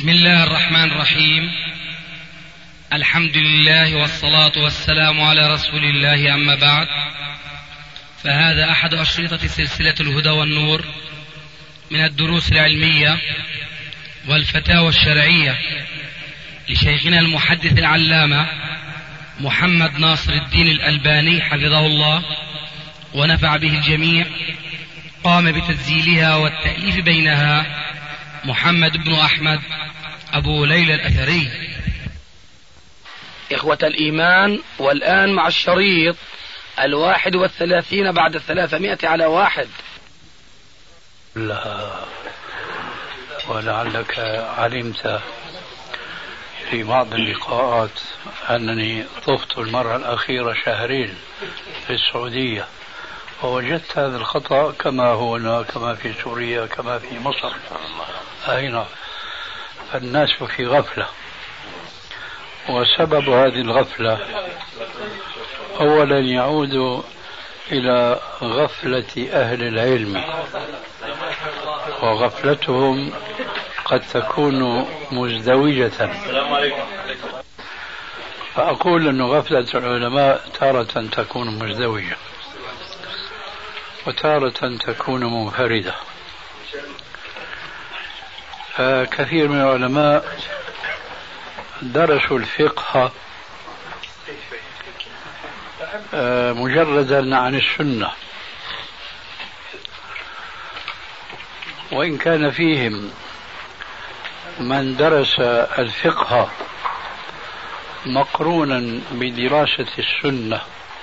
بسم الله الرحمن الرحيم. الحمد لله والصلاة والسلام على رسول الله، أما بعد، فهذا أحد أشرطة سلسلة الهدى والنور من الدروس العلمية والفتاوى الشرعية لشيخنا المحدث العلامة محمد ناصر الدين الألباني حفظه الله ونفع به الجميع. قام بتسجيلها والتأليف بينها محمد بن أحمد أبو ليلى الأثري. إخوة الإيمان، والآن مع الشريط 31 بعد 300 على 1. لا، ولعلك علمت في بعض اللقاءات أنني طفت المرة الأخيرة شهرين في السعودية، ووجدت هذا الخطأ كما هو هنا، كما في سوريا، كما في مصر. أين الناس في غفلة، وسبب هذه الغفلة أولا يعود إلى غفلة أهل العلم، وغفلتهم قد تكون مزدوجة. فأقول أن غفلة العلماء تارة تكون مزدوجة وتارة تكون منفردة. فكثير من العلماء درسوا الفقه مجردا عن السنة، وإن كان فيهم من درس الفقه مقرونا بدراسة السنة،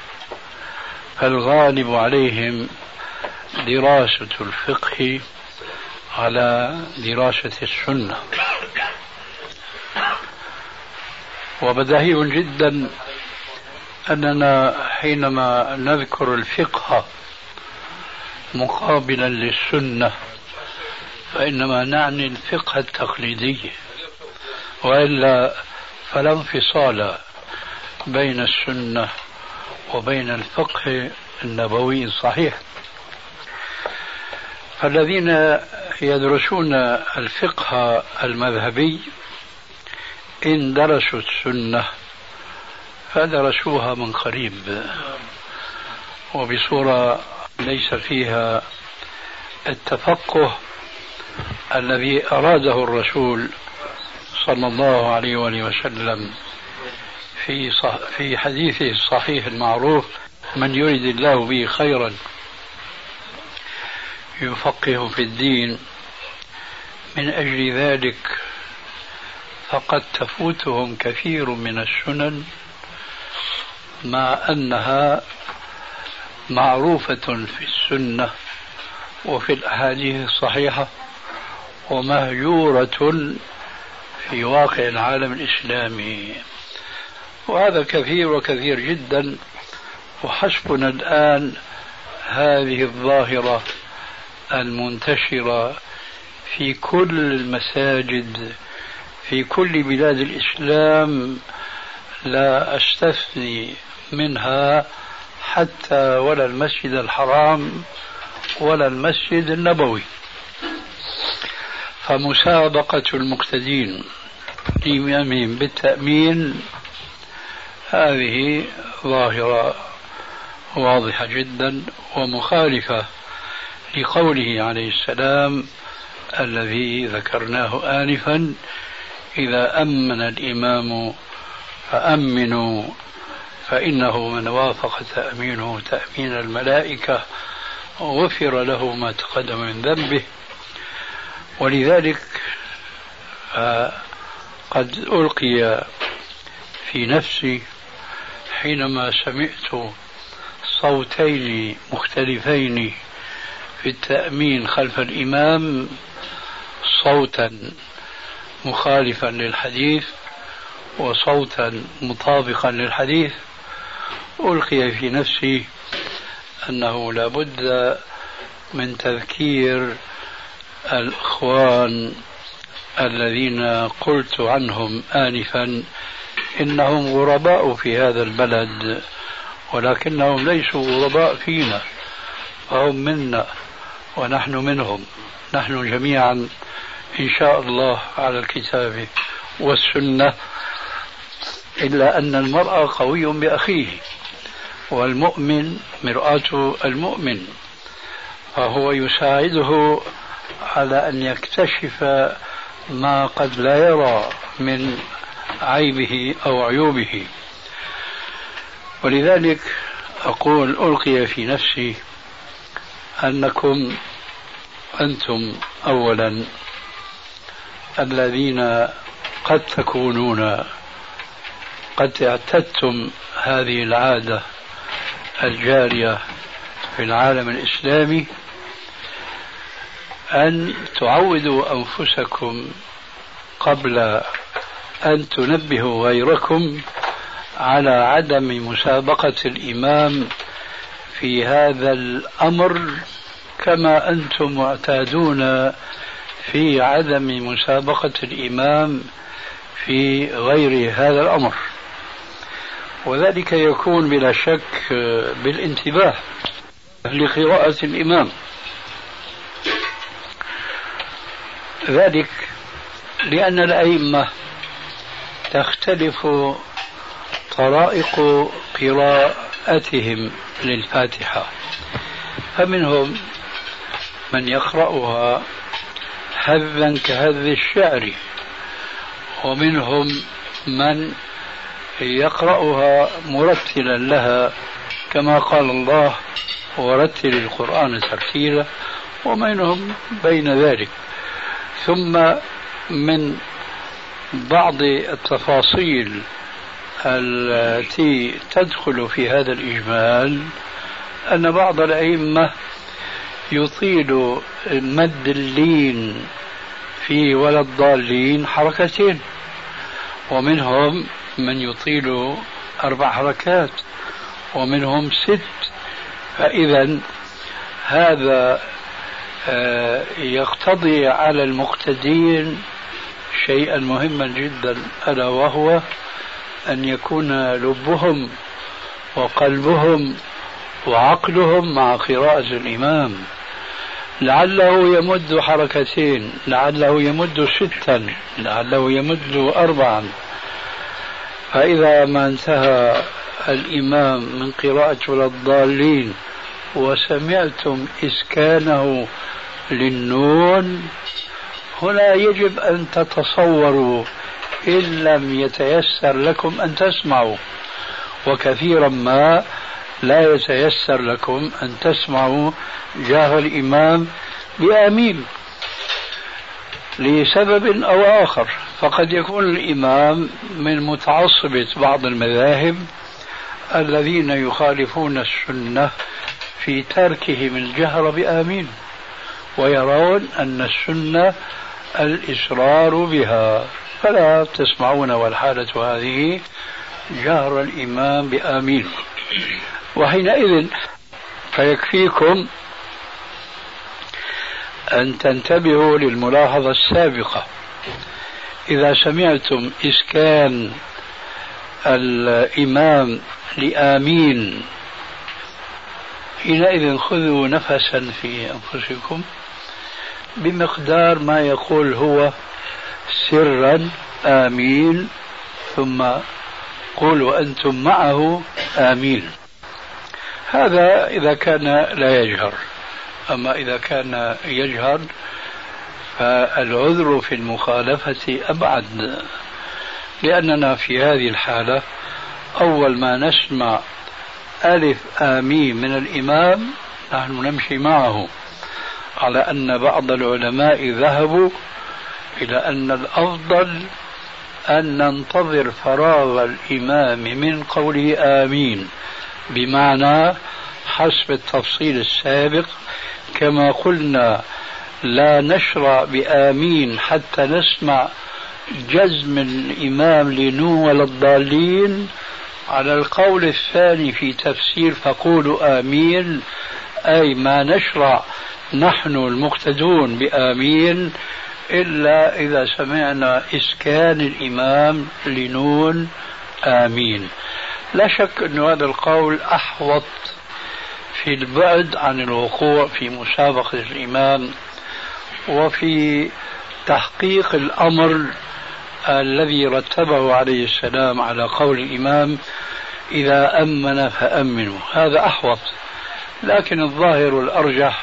فالغالب عليهم دراسة الفقه على دراسة السنة. وبديهي جدا أننا حينما نذكر الفقه مقابلا للسنة فإنما نعني الفقه التقليدي، وإلا فلا انفصال بين السنة وبين الفقه النبوي الصحيح. فالذين يدرسون الفقه المذهبي إن درسوا السنة فدرسوها من قريب وبصورة ليس فيها التفقه الذي أراده الرسول صلى الله عليه وآله وسلم في حديثه الصحيح المعروف: من يريد الله به خيرا يفقه في الدين. من أجل ذلك فقد تفوتهم كثير من السنن مع أنها معروفة في السنة وفي الأحاديث الصحيحة ومهجورة في واقع العالم الإسلامي. وهذا كثير وكثير جدا، وحسبنا الآن هذه الظاهرة المنتشرة في كل المساجد في كل بلاد الإسلام، لا أستثني منها حتى ولا المسجد الحرام ولا المسجد النبوي. فمسابقة المقتدين إمامهم بالتأمين هذه ظاهرة واضحة جدا ومخالفة لقوله عليه السلام الذي ذكرناه آنفا: إذا أمن الإمام فأمنوا فإنه من وافق تأمينه تأمين الملائكة غفر له ما تقدم من ذنبه. ولذلك قد ألقي في نفسي حينما سمعت صوتين مختلفين في التأمين خلف الإمام، صوتا مخالفا للحديث وصوتا مطابقا للحديث، ألقي في نفسي أنه لا بد من تذكير الإخوان الذين قلت عنهم آنفا إنهم غرباء في هذا البلد، ولكنهم ليسوا غرباء فينا، فهم منا ونحن منهم. نحن جميعا إن شاء الله على الكتاب والسنة، إلا أن المرء قوي بأخيه، والمؤمن مرآة المؤمن، فهو يساعده على أن يكتشف ما قد لا يرى من عيبه أو عيوبه. ولذلك أقول ألقي في نفسي أنكم أنتم أولا الذين قد تكونون قد اعتدتم هذه العادة الجارية في العالم الإسلامي، أن تعودوا أنفسكم قبل أن تنبهوا غيركم على عدم مسابقة الإمام في هذا الأمر، كما أنتم معتادون في عدم مسابقة الإمام في غير هذا الأمر. وذلك يكون بلا شك بالانتباه لقراءة الإمام، ذلك لأن الأئمة تختلف طرائق قراءتهم للفاتحة، فمنهم من يقرأها هذا كهذ الشعر، ومنهم من يقرأها مرتلا لها كما قال الله ورتل القرآن ترتيلا، ومنهم بين ذلك. ثم من بعض التفاصيل التي تدخل في هذا الإجمال أن بعض الأئمة يطيل مد اللين في ولا الضالين حركتين، ومنهم من يطيل 4 حركات، ومنهم 6. فإذا هذا يقتضي على المقتدين شيئا مهما جدا، ألا وهو أن يكون لبهم وقلبهم وعقلهم مع قراءة الإمام، لعله يمد حركتين، لعله يمد 6، لعله يمد 4. فإذا ما انتهى الإمام من قراءة ولا الضالين وسمعتم إسكانه للنون، هنا يجب أن تتصوروا إن لم يتيسر لكم أن تسمعوا، وكثيرا ما لا يتيسر لكم أن تسمعوا جاه الإمام بآمين لسبب أو آخر. فقد يكون الإمام من متعصبة بعض المذاهب الذين يخالفون السنة في تركهم الجهر بآمين، ويرون أن السنة الإصرار بها، فلا تسمعون والحالة هذه جهر الإمام بآمين. وحينئذ فيكفيكم أن تنتبهوا للملاحظة السابقة، إذا سمعتم إسكان الإمام لآمين حينئذ خذوا نفسا في أنفسكم بمقدار ما يقول هو سرا آمين، ثم قولوا أنتم معه آمين. هذا إذا كان لا يجهر. أما إذا كان يجهر فالعذر في المخالفة أبعد، لأننا في هذه الحالة أول ما نسمع ألف آمين من الإمام نحن نمشي معه، على أن بعض العلماء ذهبوا إلى أن الأفضل أن ننتظر فراغ الإمام من قوله آمين، بمعنى حسب التفصيل السابق كما قلنا لا نشرع بآمين حتى نسمع جزم الإمام لنون ولا الضالين. على القول الثاني في تفسير فقولوا آمين، أي ما نشرع نحن المقتدون بآمين إلا إذا سمعنا إسكان الإمام لنون آمين. لا شك أن هذا القول أحوط في البعد عن الوقوع في مسابقة الإمام وفي تحقيق الأمر الذي رتبه عليه السلام على قول الإمام إذا أمن فأمنوا، هذا أحوط. لكن الظاهر الأرجح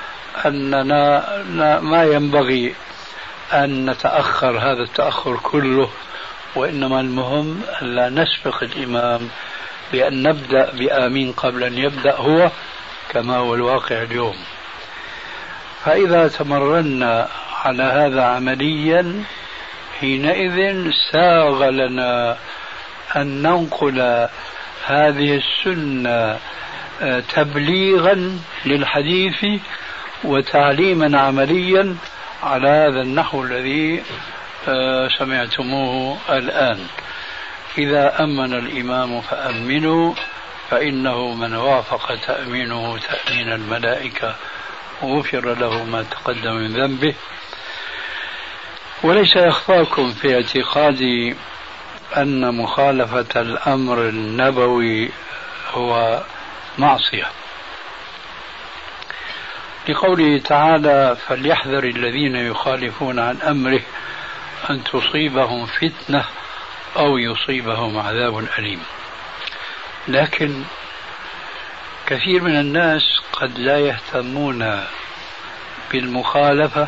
أننا ما ينبغي أن نتأخر هذا التأخر كله، وإنما المهم أن لا نسبق الإمام بأن نبدأ بآمين قبل أن يبدأ هو، كما هو الواقع اليوم. فإذا تمرنا على هذا عمليا حينئذ ساغ لنا أن ننقل هذه السنة تبليغا للحديث وتعليما عمليا على هذا النحو الذي سمعتموه الآن. إذا أمن الإمام فأمنوا فإنه من وافق تأمينه تأمين الملائكة غفر له ما تقدم من ذنبه. وليس يخفاكم في اعتقادي أن مخالفة الأمر النبوي هو معصية، لقوله تعالى فليحذر الذين يخالفون عن أمره أن تصيبهم فتنة أو يصيبهم عذاب أليم. لكن كثير من الناس قد لا يهتمون بالمخالفة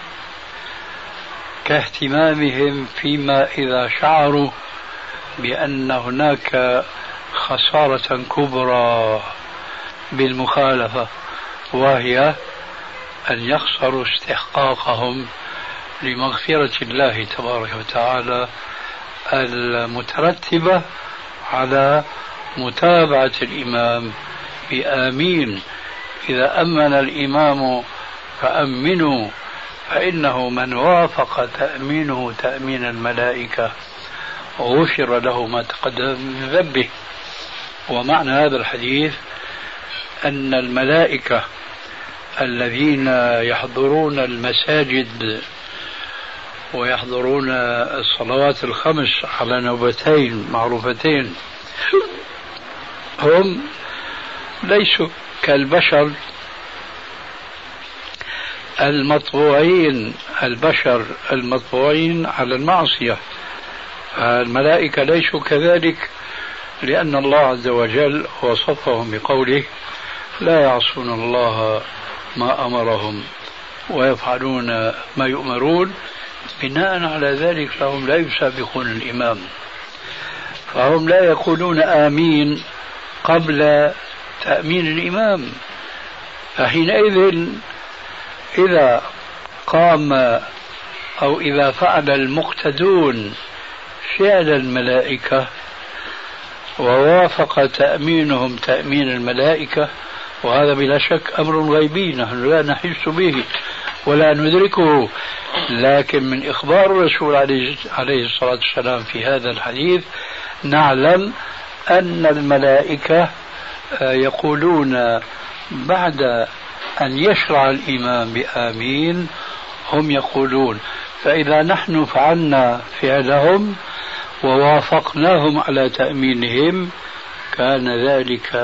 كاهتمامهم فيما إذا شعروا بأن هناك خسارة كبرى بالمخالفة، وهي أن يخسروا استحقاقهم لمغفرة الله تبارك وتعالى المترتبة على متابعة الإمام بآمين. إذا أمن الإمام فأمنوا فإنه من وافق تأمينه تأمين الملائكة غفر له ما تقدم من ذنبه. ومعنى هذا الحديث أن الملائكة الذين يحضرون المساجد ويحضرون الصلوات الخمس على نوبتين معروفتين هم ليسوا كالبشر البشر المطبوعين على المعصية. الملائكة ليسوا كذلك، لأن الله عز وجل وصفهم بقوله لا يعصون الله ما أمرهم ويفعلون ما يؤمرون. بناء على ذلك فهم لا يسابقون الإمام، فهم لا يقولون آمين قبل تأمين الإمام. فحينئذ إذا قام أو إذا فعل المقتدون فعل الملائكة ووافق تأمينهم تأمين الملائكة، وهذا بلا شك أمر غيبي نحن لا نحس به ولا ندركه، لكن من إخبار الرسول عليه الصلاة والسلام في هذا الحديث نعلم أن الملائكة يقولون بعد أن يشرع الإمام بآمين هم يقولون. فإذا نحن فعلنا فعلهم ووافقناهم على تأمينهم كان ذلك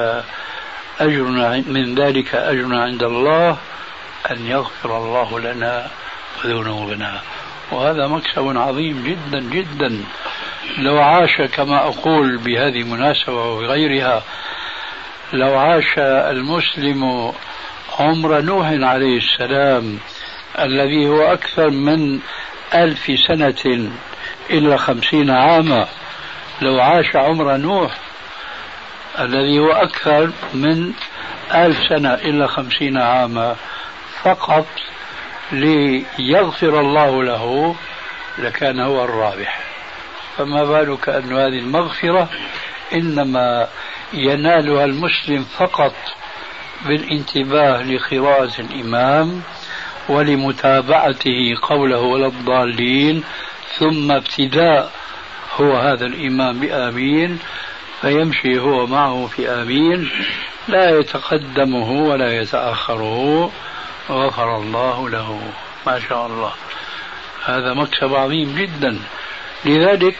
أجر عند الله أن يغفر الله لنا وذنوبنا، وهذا مكسب عظيم جدا جدا. لو عاش كما أقول بهذه المناسبة وغيرها، لو عاش المسلم عمر نوح عليه السلام الذي هو أكثر من 1000 سنة إلا 50 عاما، لو عاش عمر نوح الذي هو أكثر من 1000 سنة إلا 50 عاما فقط ليغفر الله له لكان هو الرابح. فما بالك أن هذه المغفرة إنما ينالها المسلم فقط بالانتباه لقراءة الإمام ولمتابعته قوله ولا الضالين، ثم ابتداء هو هذا الإمام بآمين فيمشي هو معه في آمين، لا يتقدمه ولا يتأخره، غفر الله له. ما شاء الله، هذا مكسب عظيم جدا. لذلك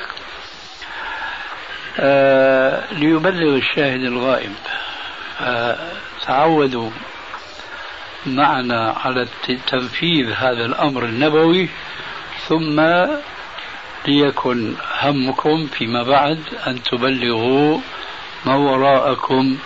ليبلغ الشاهد الغائب، تعودوا معنا على تنفيذ هذا الأمر النبوي ثم ليكن همكم فيما بعد أن تبلغوا ما وراءكم.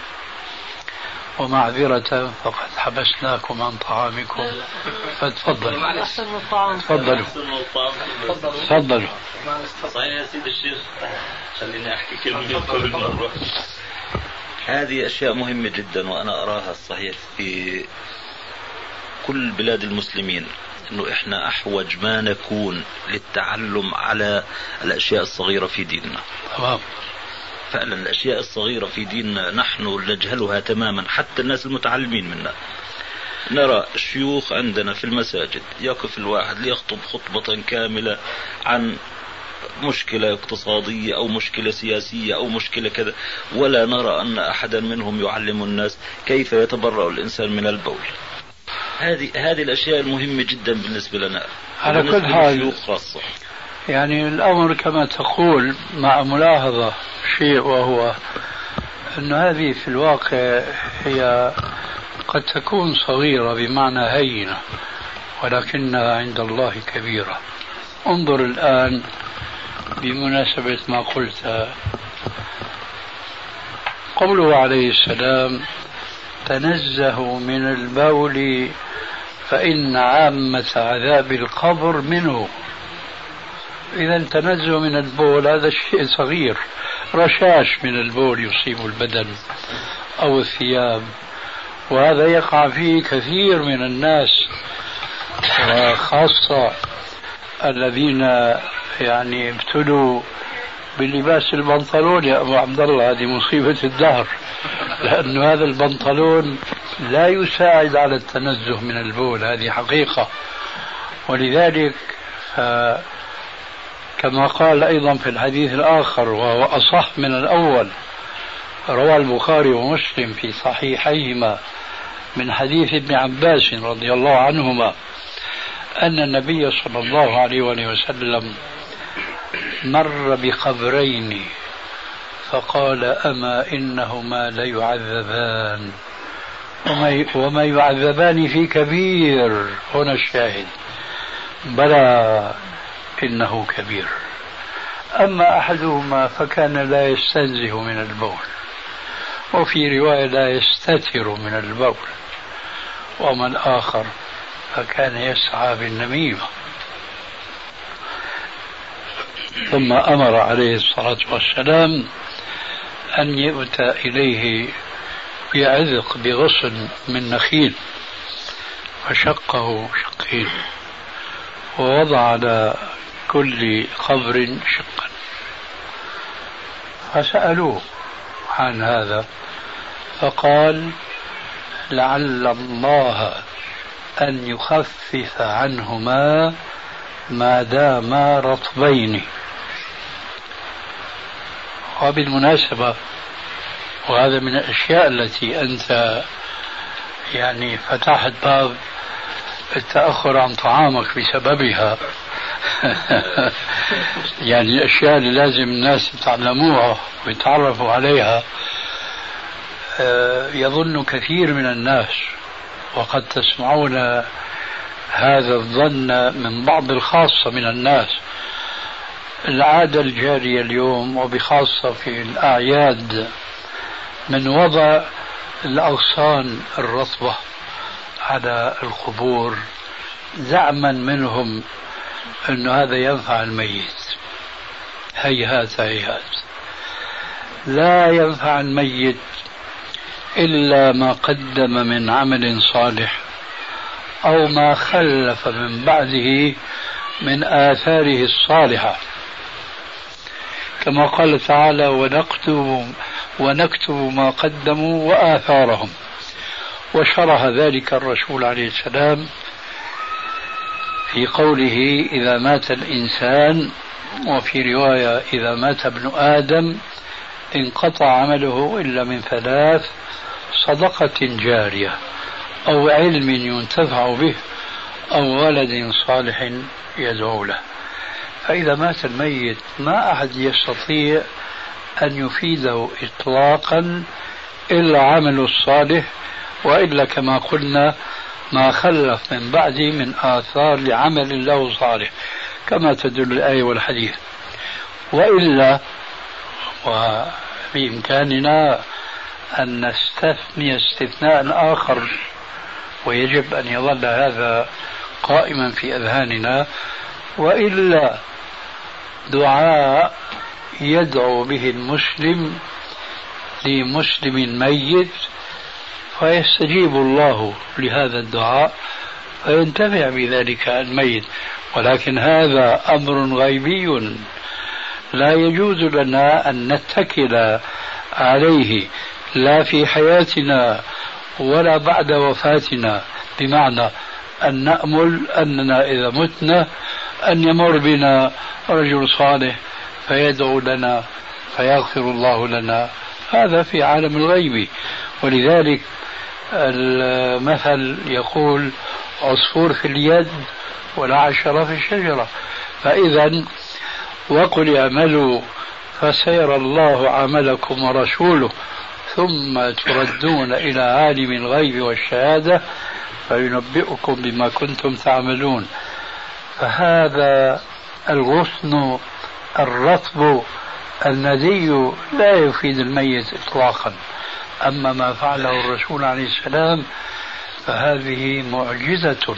ومعذرة فقد حبسناكم عن طعامكم، فتفضلوا. تفضلوا. تفضلوا. صحيح يا سيد الشيخ، خليني أحكي كلمة قبل ما نروح. هذه أشياء مهمة جدا، وأنا أراها الصحيح في كل بلاد المسلمين، أنه إحنا أحوج ما نكون للتعلم على الأشياء الصغيرة في ديننا. تمام. فعلا الأشياء الصغيرة في ديننا نحن نجهلها تماما، حتى الناس المتعلمين منا. نرى الشيوخ عندنا في المساجد يقف الواحد ليخطب خطبة كاملة عن مشكلة اقتصادية أو مشكلة سياسية أو مشكلة كذا، ولا نرى أن أحدا منهم يعلم الناس كيف يتبرأ الإنسان من البول. هذه الأشياء المهمة جدا بالنسبة لنا، على كل حال خاصة. يعني الأمر كما تقول، مع ملاحظة شيء، وهو أن هذه في الواقع هي قد تكون صغيرة بمعنى هينة، ولكنها عند الله كبيرة. انظر الآن بمناسبة ما قلت، قوله عليه السلام: تنزهوا من البول فإن عامة عذاب القبر منه. إذا تنزه من البول هذا شيء صغير، رشاش من البول يصيب البدن أو الثياب، وهذا يقع فيه كثير من الناس، وخاصة الذين يعني ابتلوا بلباس البنطلون. يا أبو عبد الله هذه مصيبة الدهر، لأن هذا البنطلون لا يساعد على التنزه من البول، هذه حقيقة. ولذلك كما قال أيضا في الحديث الآخر وهو أصح من الأول، روى البخاري ومسلم في صحيحيهما من حديث ابن عباس رضي الله عنهما أن النبي صلى الله عليه وسلم مر بقبرين فقال: أما إنهما ليعذبان وما يعذبان في كبير. هنا الشاهد: بلى إنه كبير. أما أحدهما فكان لا يستنزه من البول، وفي رواية لا يستتر من البول، وأما الآخر فكان يسعى بالنميمة. ثم أمر عليه الصلاة والسلام أن يؤتى إليه بعذق بغصن من نخيل، فشقه شقين ووضع على كل قبر شقا. فسألوه عن هذا فقال: لعل الله أن يخفف عنهما ما داما رطبين. وبالمناسبة، وهذا من الأشياء التي أنت يعني فتحت باب التأخر عن طعامك بسببها يعني الأشياء اللي لازم الناس يتعلموها ويتعرفوا عليها. يظن كثير من الناس، وقد تسمعون هذا الظن من بعض الخاصة من الناس، العادة الجارية اليوم وبخاصة في الأعياد من وضع الأغصان الرطبة على القبور زعما منهم أن هذا ينفع الميت. هيهات هيهات، لا ينفع الميت إلا ما قدم من عمل صالح أو ما خلف من بعده من آثاره الصالحة، كما قال تعالى: ونكتب ما قدموا وآثارهم. وشرح ذلك الرسول عليه السلام في قوله: إذا مات الإنسان، وفي رواية: إذا مات ابن آدم انقطع عمله إلا من ثلاث: صدقة جارية، أو علم ينتفع به، أو ولد صالح يدعو له. فإذا مات الميت ما أحد يستطيع أن يفيده إطلاقا إلا عمله الصالح، وإلا كما قلنا ما خلف من بعده من آثار لعمل له صالح، كما تدل الآية والحديث. وإلا وبإمكاننا أن نستثني استثناء آخر، ويجب أن يظل هذا قائما في أذهاننا، وإلا دعاء يدعو به المسلم لمسلم ميت فيستجيب الله لهذا الدعاء فينتفع بذلك الميت، ولكن هذا أمر غيبي لا يجوز لنا أن نتكل عليه لا في حياتنا ولا بعد وفاتنا، بمعنى أن نأمل أننا إذا متنا أن يمر بنا رجل صالح فيدعو لنا فيغفر الله لنا، هذا في عالم الغيب. ولذلك المثل يقول عصفور في اليد ولا عشرة في الشجرة. فإذا وقل اعملوا فسيرى الله عملكم ورسوله ثم تردون إلى عالم الغيب والشهادة فينبئكم بما كنتم تعملون. فهذا الغصن الرطب الندي لا يفيد الميت إطلاقا. أما ما فعله الرسول عليه السلام فهذه معجزة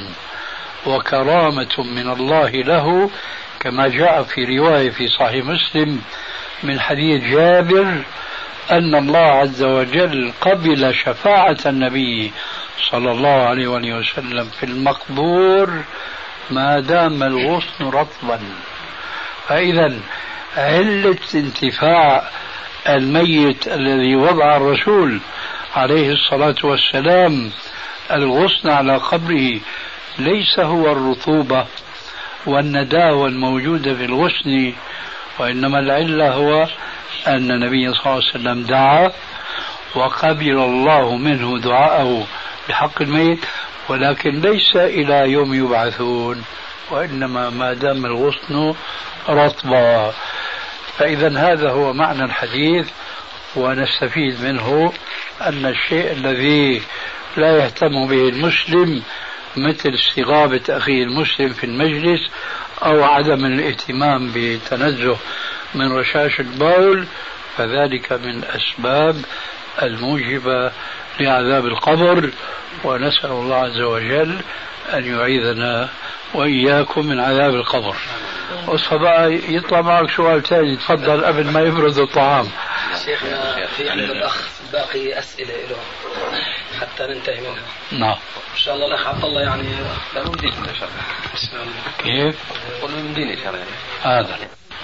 وكرامة من الله له، كما جاء في رواية في صحيح مسلم من حديث جابر أن الله عز وجل قبل شفاعة النبي صلى الله عليه وسلم في المقبور ما دام الغصن رطبا. فإذا علة انتفاع الميت الذي وضع الرسول عليه الصلاة والسلام الغصن على قبره ليس هو الرطوبة والنداوة الموجودة في الغصن، وإنما العلة هو أن النبي صلى الله عليه وسلم دعا وقبل الله منه دعاءه بحق الميت، ولكن ليس إلى يوم يبعثون، وإنما ما دام الغصن رطبا. فإذا هذا هو معنى الحديث، ونستفيد منه أن الشيء الذي لا يهتم به المسلم مثل استغابة أخيه المسلم في المجلس أو عدم الاهتمام بتنزه من رشاش البول فذلك من الأسباب الموجبة لعذاب القبر، ونسأل الله عز وجل أن يعيذنا وإياكم من عذاب القبر. وصبا يطلع معك سؤال ثاني، تفضل قبل ما يبرز الطعام. شيخنا في عند الأخ باقي أسئلة له حتى ننتهي منها. نعم إن شاء الله الأخ عبد الله يعني لا ممدين إن شاء الله. كيف؟ قل ممدين إن شاء الله هذا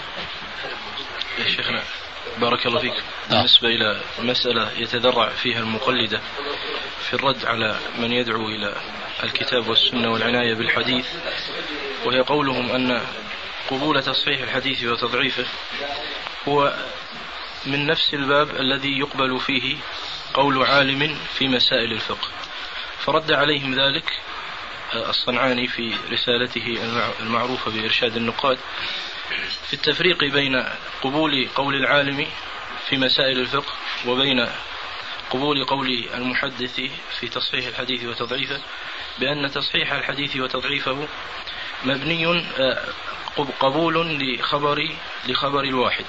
يا شيخنا بارك الله فيك. بالنسبة إلى مسألة يتذرع فيها المقلدة في الرد على من يدعو إلى الكتاب والسنة والعناية بالحديث، وهي قولهم أن قبول تصحيح الحديث وتضعيفه هو من نفس الباب الذي يقبل فيه قول عالم في مسائل الفقه. فرد عليهم ذلك الصنعاني في رسالته المعروفة بإرشاد النقاد في التفريق بين قبول قول العالم في مسائل الفقه وبين قبول قول المحدث في تصحيح الحديث وتضعيفه، بأن تصحيح الحديث وتضعيفه مبني قبول لخبر الواحد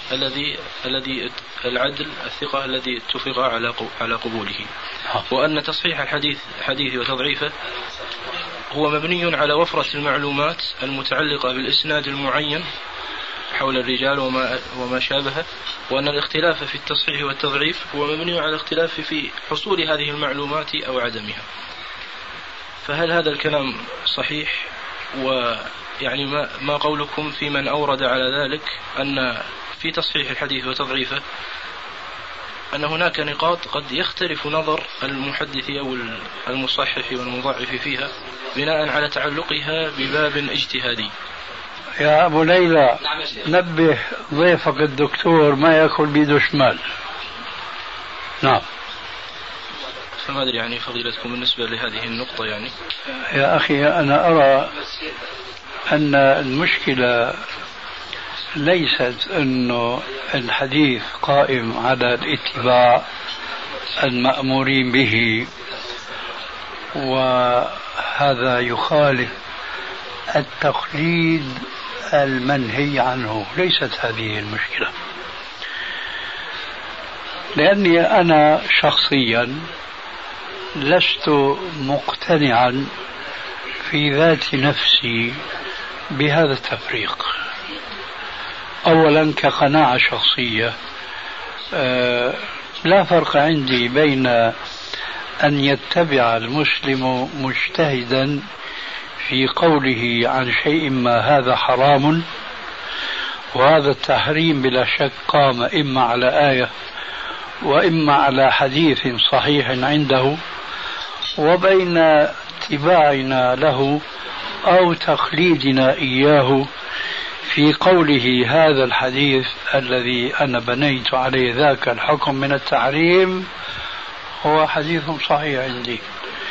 الذي العدل الثقة الذي اتفق على قبوله، وأن تصحيح الحديث وتضعيفه هو مبني على وفرة المعلومات المتعلقة بالإسناد المعين حول الرجال وما شابه، وأن الاختلاف في التصحيح والتضعيف هو مبني على الاختلاف في حصول هذه المعلومات أو عدمها. فهل هذا الكلام صحيح؟ ويعني ما قولكم في من أورد على ذلك أن في تصحيح الحديث وتضعيفه أن هناك نقاط قد يختلف نظر المحدث أو المصحح والمضاعف فيها بناء على تعلقها بباب اجتهادي؟ يا أبو ليلى نبه ضيفك الدكتور ما يأكل بيده شمال. نعم. فما أدري يعني فضيلتكم بالنسبة لهذه النقطة يعني. يا أخي أنا أرى أن المشكلة ليست أنه الحديث قائم على الاتباع المأمورين به، وهذا يخالف التقليد المنهي عنه، ليست هذه المشكلة. لأني أنا شخصيا لست مقتنعا في ذات نفسي بهذا التفريق. أولا كقناعة شخصية لا فرق عندي بين أن يتبع المسلم مجتهدا في قوله عن شيء ما هذا حرام، وهذا التحريم بلا شك قام إما على آية وإما على حديث صحيح عنده، وبين اتباعنا له أو تقليدنا إياه في قوله هذا الحديث الذي أنا بنيت عليه ذاك الحكم من التحريم هو حديث صحيح عندي.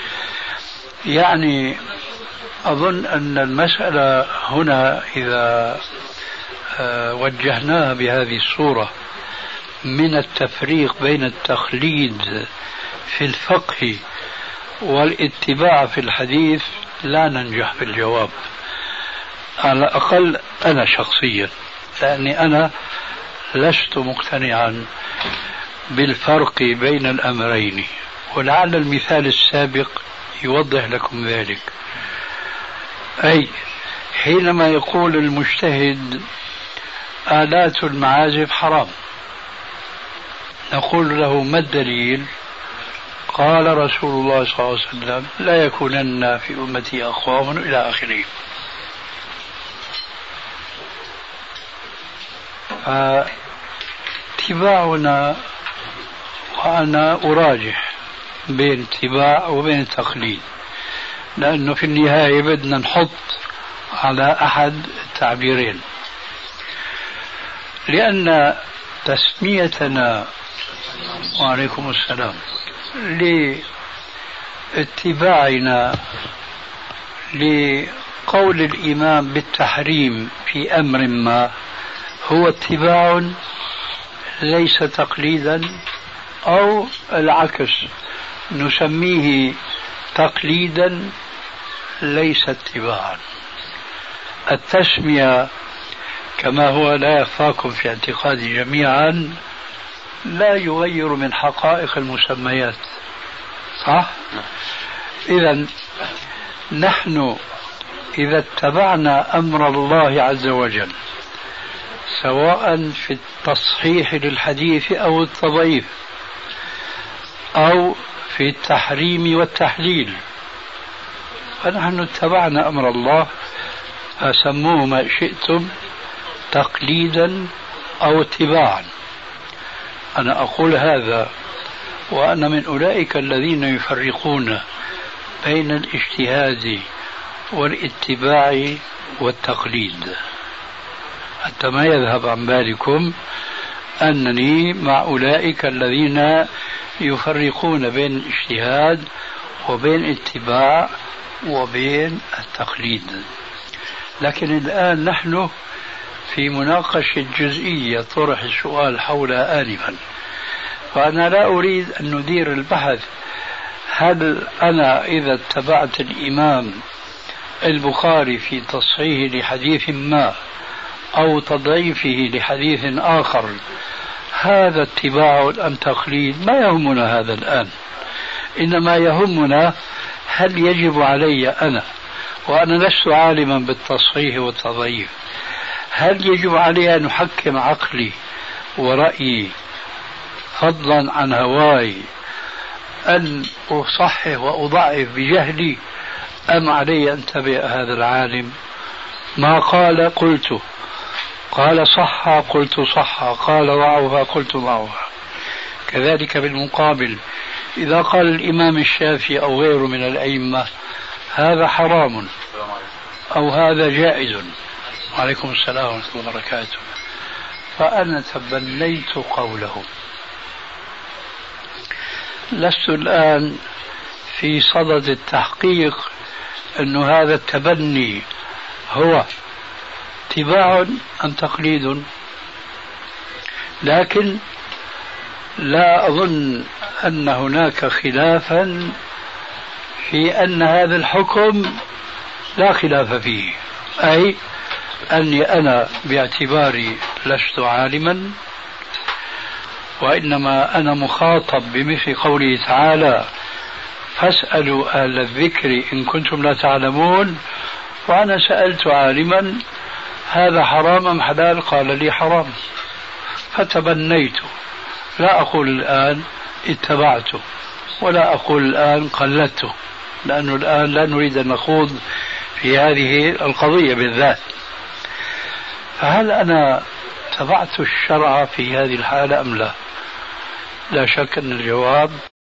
يعني أظن أن المسألة هنا إذا وجهناها بهذه الصورة من التفريق بين التقليد في الفقه والاتباع في الحديث لا ننجح في الجواب، على الأقل أنا شخصيا، لأني أنا لست مقتنعا بالفرق بين الأمرين، ولعل المثال السابق يوضح لكم ذلك. أي حينما يقول المجتهد آلات المعازف حرام، نقول له ما الدليل؟ قال رسول الله صلى الله عليه وسلم لا يكونن في أمتي أقوام إلى آخره. اتباعنا، وأنا أراجح بين اتباع وبين التقليد، لأنه في النهاية بدنا نحط على أحد التعبيرين، لأن تسميتنا وعليكم السلام لاتباعنا لقول الإمام بالتحريم في أمر ما هو اتباع ليس تقليدا، أو العكس نسميه تقليدا ليس اتباعا. التسمية كما هو لا يخفاكم في اعتقادي جميعا لا يغير من حقائق المسميات، صح؟ إذن نحن إذا اتبعنا أمر الله عز وجل سواء في التصحيح للحديث أو التضعيف أو في التحريم والتحليل، فنحن اتبعنا أمر الله، فسموه ما شئتم تقليدا أو اتباعا. أنا أقول هذا وأنا من أولئك الذين يفرقون بين الاجتهاد والاتباع والتقليد، حتى ما يذهب عن بالكم أنني مع أولئك الذين يفرقون بين الاجتهاد وبين الاتباع وبين التقليد. لكن الآن نحن في مناقشة جزئية طرح السؤال حولها آنفا، فأنا لا أريد أن ندير البحث هل أنا إذا اتبعت الإمام البخاري في تصحيح لحديث ما أو تضعيفه لحديث آخر هذا اتباع أم تقليد؟ ما يهمنا هذا الآن، إنما يهمنا هل يجب علي أنا، وأنا لست عالما بالتصحيح والتضعيف، هل يجب علي أن أحكم عقلي ورأيي فضلا عن هواي أن أصحح وأضعف بجهلي، أم علي أن أتبع هذا العالم؟ ما قال قلت، قال صح قلت صح، قال ضعف قلت ضعف. كذلك بالمقابل إذا قال الإمام الشافعي أو غيره من الأئمة هذا حرام أو هذا جائز، وعليكم السلام ورحمة الله وبركاته، فأنا تبنيت قولهم. لست الآن في صدد التحقيق أن هذا التبني هو اتباع أم تقليد، لكن لا أظن أن هناك خلافا في أن هذا الحكم لا خلاف فيه، أي أني أنا باعتباري لست عالما، وإنما أنا مخاطب بمثل قوله تعالى فاسألوا أهل الذكر إن كنتم لا تعلمون، وأنا سألت عالما هذا حرام أم حلال؟ قال لي حرام، فتبنيت. لا أقول الآن اتبعته، ولا أقول الآن قلدته، لأنه الآن لا نريد أن نخوض في هذه القضية بالذات. فهل أنا اتبعت الشرع في هذه الحالة أم لا؟ لا شك أن الجواب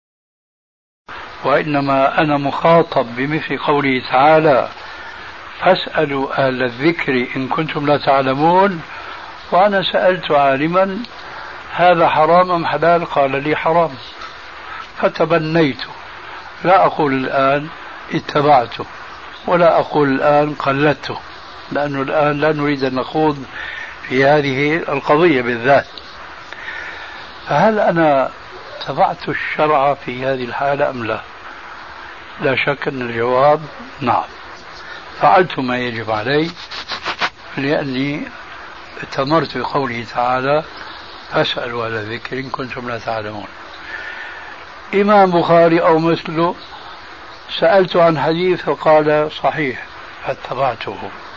وإنما أنا مخاطب بمثل قوله تعالى فاسألوا أهل الذكر إن كنتم لا تعلمون، وأنا سألت عالما هذا حرام أم حلال؟ قال لي حرام، فتبنيت. لا أقول الآن اتبعته، ولا أقول الآن قلدته، لأنه الآن لا نريد أن نخوض في هذه القضية بالذات. فهل أنا اتبعت الشرع في هذه الحالة أم لا؟ لا شك أن الجواب نعم، فعلت ما يجب علي، لأني اتمرت بقوله تعالى فاسألوا أهل الذكر إن كنتم لا تعلمون. إمام بخاري أو مثله سألت عن حديث فقال صحيح فاتبعته،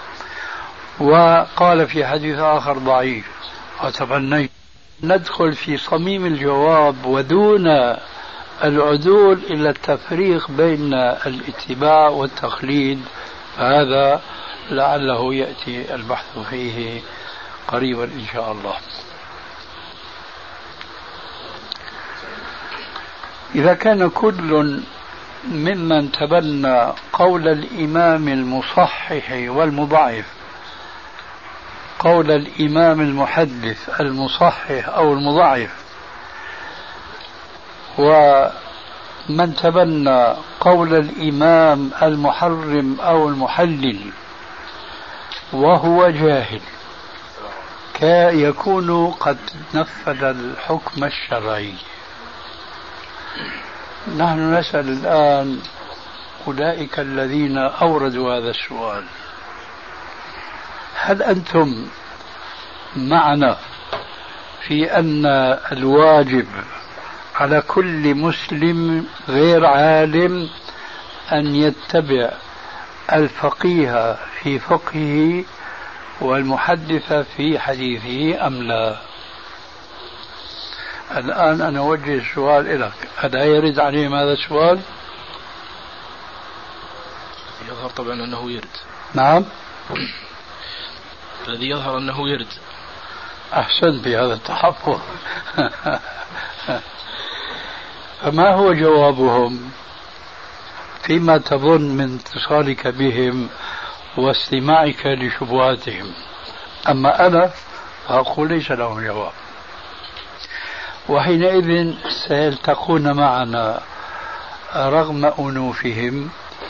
وقال في حديث آخر ضعيف وتبنيت. ندخل في صميم الجواب ودون العدول إلى التفريق بين الاتباع والتقليد، فهذا لعله يأتي البحث فيه قريبا إن شاء الله. إذا كان كل ممن تبنى قول الإمام المصحح والمضعف، قول الإمام المحدث المصحح أو المضعف، ومن تبنى قول الإمام المحرم أو المحلل وهو جاهل، يكون قد نفذ الحكم الشرعي. نحن نسأل الآن أولئك الذين أوردوا هذا السؤال، هل أنتم معنا في أن الواجب على كل مسلم غير عالم أن يتبع الفقيه في فقهه والمحدث في حديثه أم لا؟ الآن أنا أوجه السؤال لك، هذا يرد عليهم هذا السؤال؟ يظهر طبعا أنه يرد. نعم، الذي يظهر أنه يرد. أحسنت بهذا التحفظ. فما هو جوابهم فيما تظن من اتصالك بهم واستماعك لشبهاتهم؟ أما أنا فأقول ليس لهم جواب، وحينئذ سيلتقون معنا رغم أنوفهم.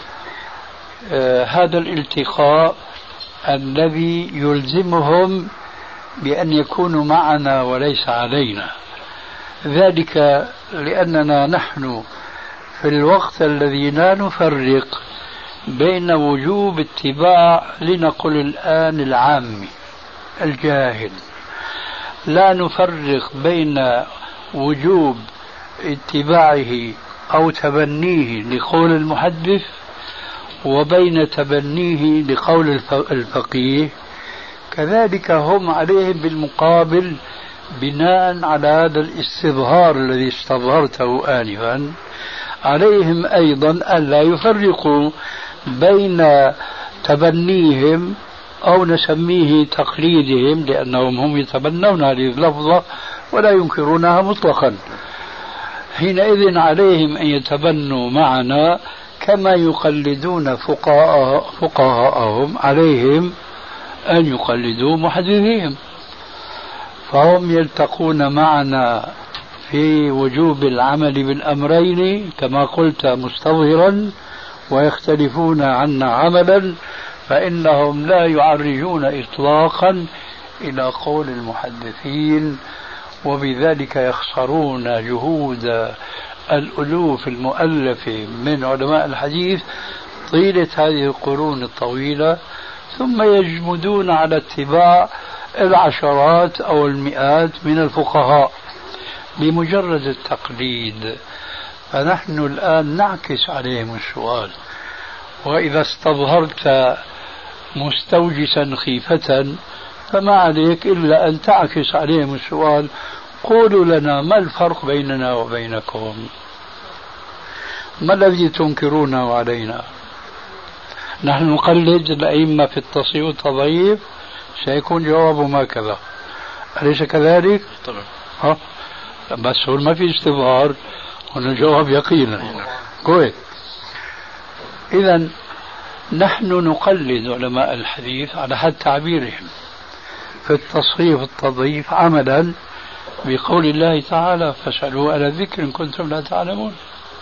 هذا الالتقاء الذي يلزمهم بأن يكونوا معنا وليس علينا، ذلك لأننا نحن في الوقت الذي لا نفرق بين وجوب اتباع، لنقل الآن العام الجاهل، لا نفرق بين وجوب اتباعه أو تبنيه لقول المحدث وبين تبنيه لقول الفقيه. كذلك هم عليهم بالمقابل بناء على هذا الاستظهار الذي استظهرته آنفا، عليهم أيضا ألا يفرقوا بين تبنيهم أو نسميه تقليدهم، لأنهم هم يتبنون هذه اللفظة ولا ينكرونها مطلقا. حينئذ عليهم أن يتبنوا معنا كما يقلدون فقهاءهم، عليهم أن يقلدوا محدثيهم. فهم يلتقون معنا في وجوب العمل بالأمرين كما قلت مستظهرا، ويختلفون عنا عملا، فإنهم لا يعرجون إطلاقا إلى قول المحدثين، وبذلك يخسرون جهود الألوف المؤلفة من علماء الحديث طيلة هذه القرون الطويلة، ثم يجمدون على اتباع العشرات أو المئات من الفقهاء بمجرد التقليد. فنحن الآن نعكس عليهم السؤال، وإذا استظهرت مستوجسا خيفة فما عليك إلا أن تعكس عليهم السؤال: قولوا لنا ما الفرق بيننا وبينكم؟ ما الذي تنكرونه علينا؟ نحن نقلد الأئمة في التصحيح والتضعيف، سيكون جوابه ما كذا، أليس كذلك؟ طبعا. بس هو ما في استظهار، هنا الجواب يقينا. كويس. إذا نحن نقلد علماء الحديث على حد تعبيرهم في التصحيح والتضعيف عملا بقول الله تعالى: فاسألوا أهل الذكر إن كنتم لا تعلمون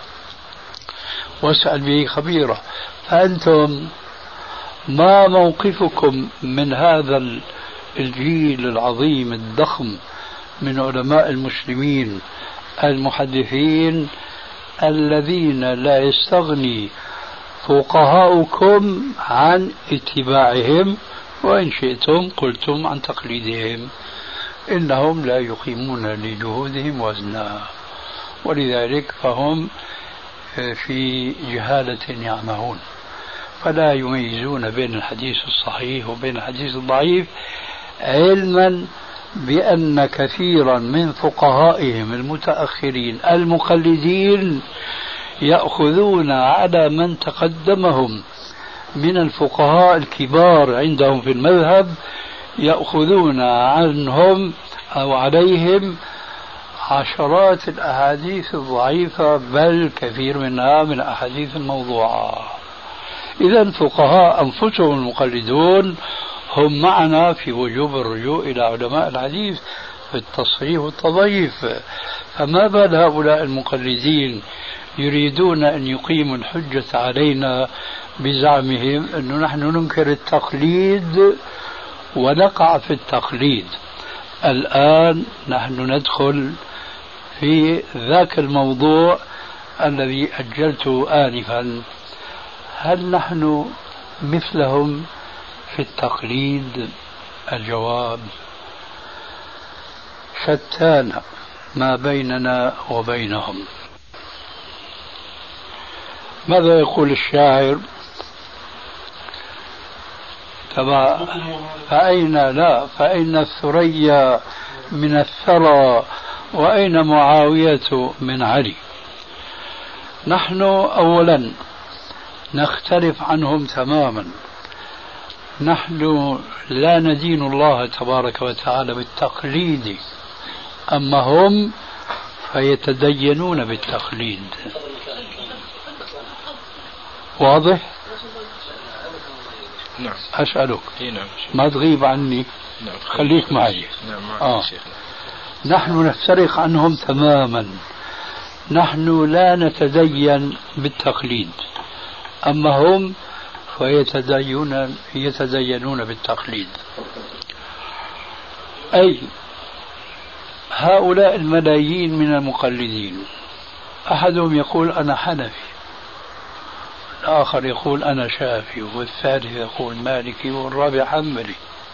واسأل به خبيرا. فأنتم ما موقفكم من هذا الجيل العظيم الضخم من علماء المسلمين المحدثين الذين لا يستغني فقهاؤكم عن اتباعهم، وإن شئتم قلتم عن تقليدهم؟ إنهم لا يقيمون لجهودهم وزنا، ولذلك فهم في جهالة يعمهون، فلا يميزون بين الحديث الصحيح وبين الحديث الضعيف، علما بأن كثيرا من فقهائهم المتأخرين المقلدين يأخذون على من تقدمهم من الفقهاء الكبار عندهم في المذهب، يأخذون عنهم أو عليهم عشرات الأحاديث الضعيفة، بل كثير منها من الأحاديث الموضوعة. إذن فقهاء أنفسهم المقلدون هم معنا في وجوب الرجوع إلى علماء الحديث في التصحيح والتضعيف، فما بال هؤلاء المقلدين يريدون أن يقيموا الحجة علينا بزعمهم أنه نحن ننكر التقليد ونقع في التقليد. الآن نحن ندخل في ذاك الموضوع الذي أجلته آنفا: هل نحن مثلهم في التقليد؟ الجواب: شتان ما بيننا وبينهم. ماذا يقول الشاعر؟ فأين الثريا من الثرى وأين معاوية من علي؟ نحن أولا نختلف عنهم تماما. نحن لا ندين الله تبارك وتعالى بالتقليد، أما هم فيتدينون بالتقليد. واضح؟ نعم. أسألك نعم. ما تغيب عني. نعم. خليك معي. نعم. نحن نفترق عنهم تماما. نحن لا نتدين بالتقليد، أما هم فيتدينون بالتقليد. أي هؤلاء الملايين من المقلدين، أحدهم يقول أنا حنفي، الآخر يقول أنا شافعي، والثالث يقول مالكي، والرابع حنبلي.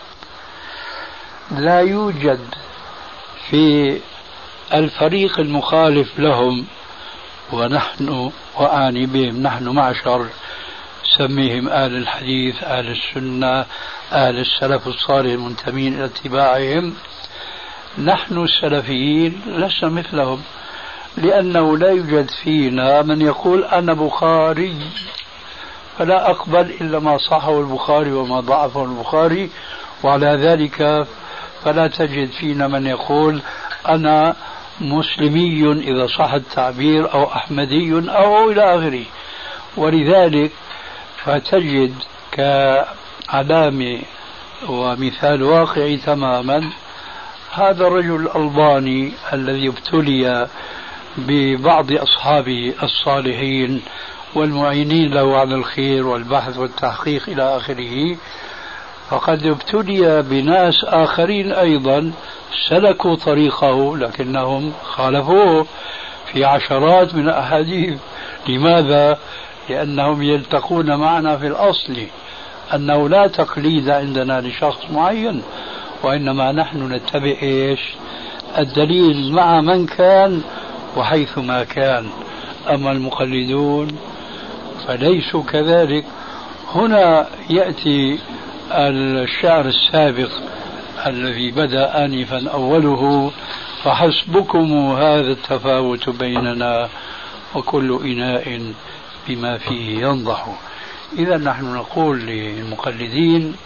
لا يوجد في الفريق المخالف لهم، ونحن وأعني بهم نحن معشر سميهم آل الحديث، آل السنة، آل السلف الصالح المنتمين إلى اتباعهم، نحن السلفيين لسنا مثلهم، لأنه لا يوجد فينا من يقول أنا بخاري فلا أقبل إلا ما صحه البخاري وما ضعفه البخاري، وعلى ذلك فلا تجد فينا من يقول أنا مسلمي إذا صح التعبير، أو أحمدي، أو إلى آخره. ولذلك فتجد كعلامة ومثال واقعي تماما هذا الرجل الألباني الذي ابتلي ببعض أصحابه الصالحين والمعينين له على الخير والبحث والتحقيق إلى آخره، فقد ابتلي بناس آخرين أيضا سلكوا طريقه لكنهم خالفوه في عشرات من الأحاديث. لماذا؟ لأنهم يلتقون معنا في الأصل، أنه لا تقليد عندنا لشخص معين، وإنما نحن نتبع إيش؟ الدليل مع من كان وحيث ما كان. أما المقلدون فليسوا كذلك. هنا يأتي الشعر السابق الذي بدأ آنفا أوله: فحسبكم هذا التفاوت بيننا وكل إناء بما فيه ينضح. إذا نحن نقول للمقلدين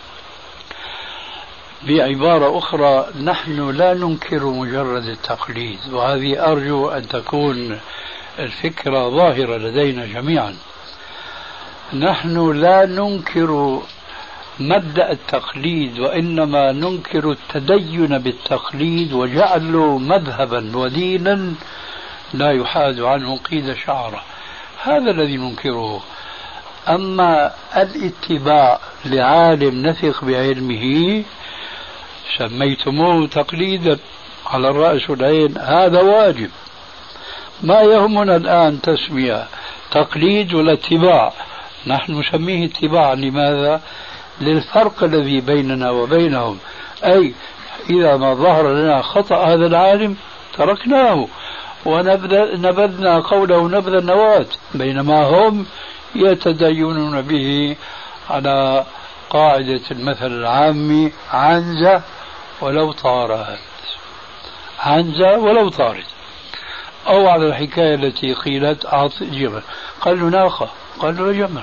بعبارة أخرى: نحن لا ننكر مجرد التقليد، وهذه أرجو أن تكون الفكرة ظاهرة لدينا جميعا. نحن لا ننكر مبدأ التقليد، وإنما ننكر التدين بالتقليد وجعله مذهبا ودينا لا يحاد عنه قيد شعرة. هذا الذي ننكره. أما الاتباع لعالم نثق بعلمه سميتموه تقليدا على الرأس والعين، هذا واجب. ما يهمنا الآن تسمية تقليد ولا اتباع، نحن نسميه اتباع. لماذا؟ للفرق الذي بيننا وبينهم، أي إذا ما ظهر لنا خطأ هذا العالم تركناه ونبذنا قوله نبذ النواة، بينما هم يتدينون به على قاعدة المثل العامي: عنزة ولو طارت، عنزة ولو طارت. أو على الحكاية التي قيلت: أعط جمل، قال له ناقة، قال له جمل،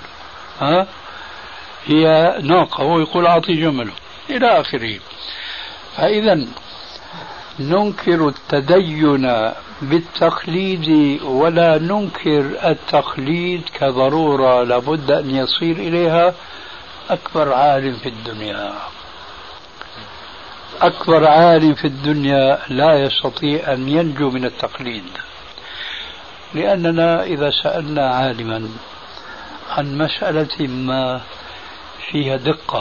هي ناقة، هو يقول أعطي جمله، إلى آخره. فإذا ننكر التدين بالتقليد ولا ننكر التقليد كضرورة لابد أن يصير إليها أكبر عالم في الدنيا. أكبر عالم في الدنيا لا يستطيع أن ينجو من التقليد، لأننا إذا سألنا عالما عن مسألة ما فيها دقة،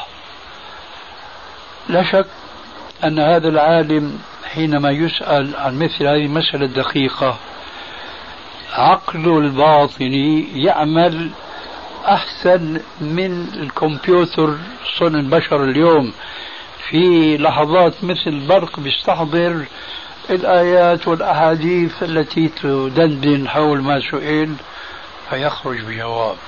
لا شك أن هذا العالم حينما يسأل عن مثل هذه المسألة الدقيقة عقله الباطني يعمل أحسن من الكمبيوتر صنع البشر اليوم. في لحظات مثل البرق بيستحضر الآيات والأحاديث التي تدندن حول ما سئل فيخرج بجواب.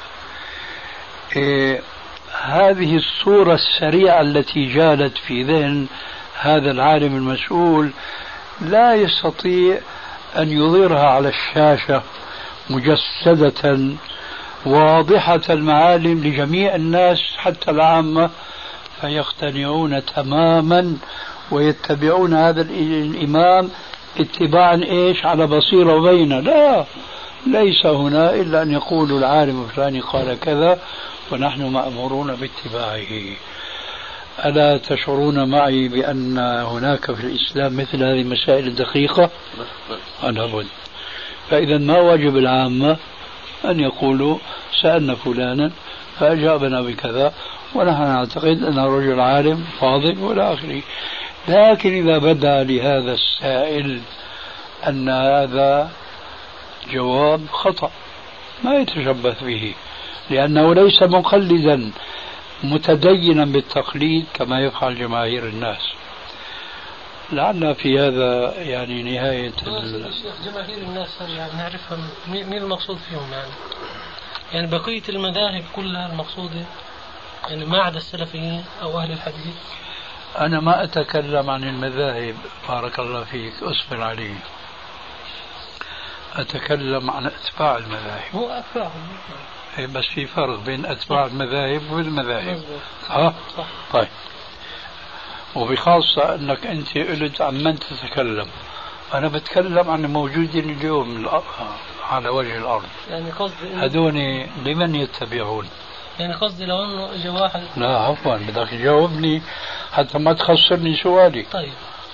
هذه الصورة السريعة التي جالت في ذهن هذا العالم المسؤول لا يستطيع أن يظهرها على الشاشة مجسدة واضحة المعالم لجميع الناس حتى العامة، فيقتنعون تماما ويتبعون هذا الإمام اتباعا إيش؟ على بصيرة بينه. لا، ليس هنا إلا أن يقول العالم الفلاني قال كذا ونحن مأمورون باتباعه. ألا تشعرون معي بأن هناك في الإسلام مثل هذه المسائل الدقيقة؟ أنا بد. فإذا ما واجب العامة أن يقولوا سألنا فلانا فأجابنا بكذا ونحن نعتقد أنه رجل عالم فاضل ولا آخره. لكن إذا بدا لهذا السائل أن هذا جواب خطأ ما يتشبث به، لأنه ليس مقلدا متدينا بالتقليد كما يفعل جماهير الناس. لعلنا في هذا يعني نهاية جماهير الناس يعني نعرفها مين المقصود فيهم، يعني بقية المذاهب كلها المقصودة، يعني ما عدا السلفيين أو أهل الحديث. أنا ما أتكلم عن المذاهب، بارك الله فيك، أصبر علي. أتكلم عن أتباع المذاهب. هو أتباعهم بس في فرق بين أتباع المذاهب والمذاهب. صح؟ طيب، وبخاصة أنك أنت قلت عن من تتكلم، أنا بتكلم عن الموجودين اليوم على وجه الأرض. يعني قصدي هذوني لمن يتبعون؟ يعني قصدي لو أنه إجا واحد. لا عفوا، بدك تجاوبني حتى ما تخسرني سؤالي. طيب،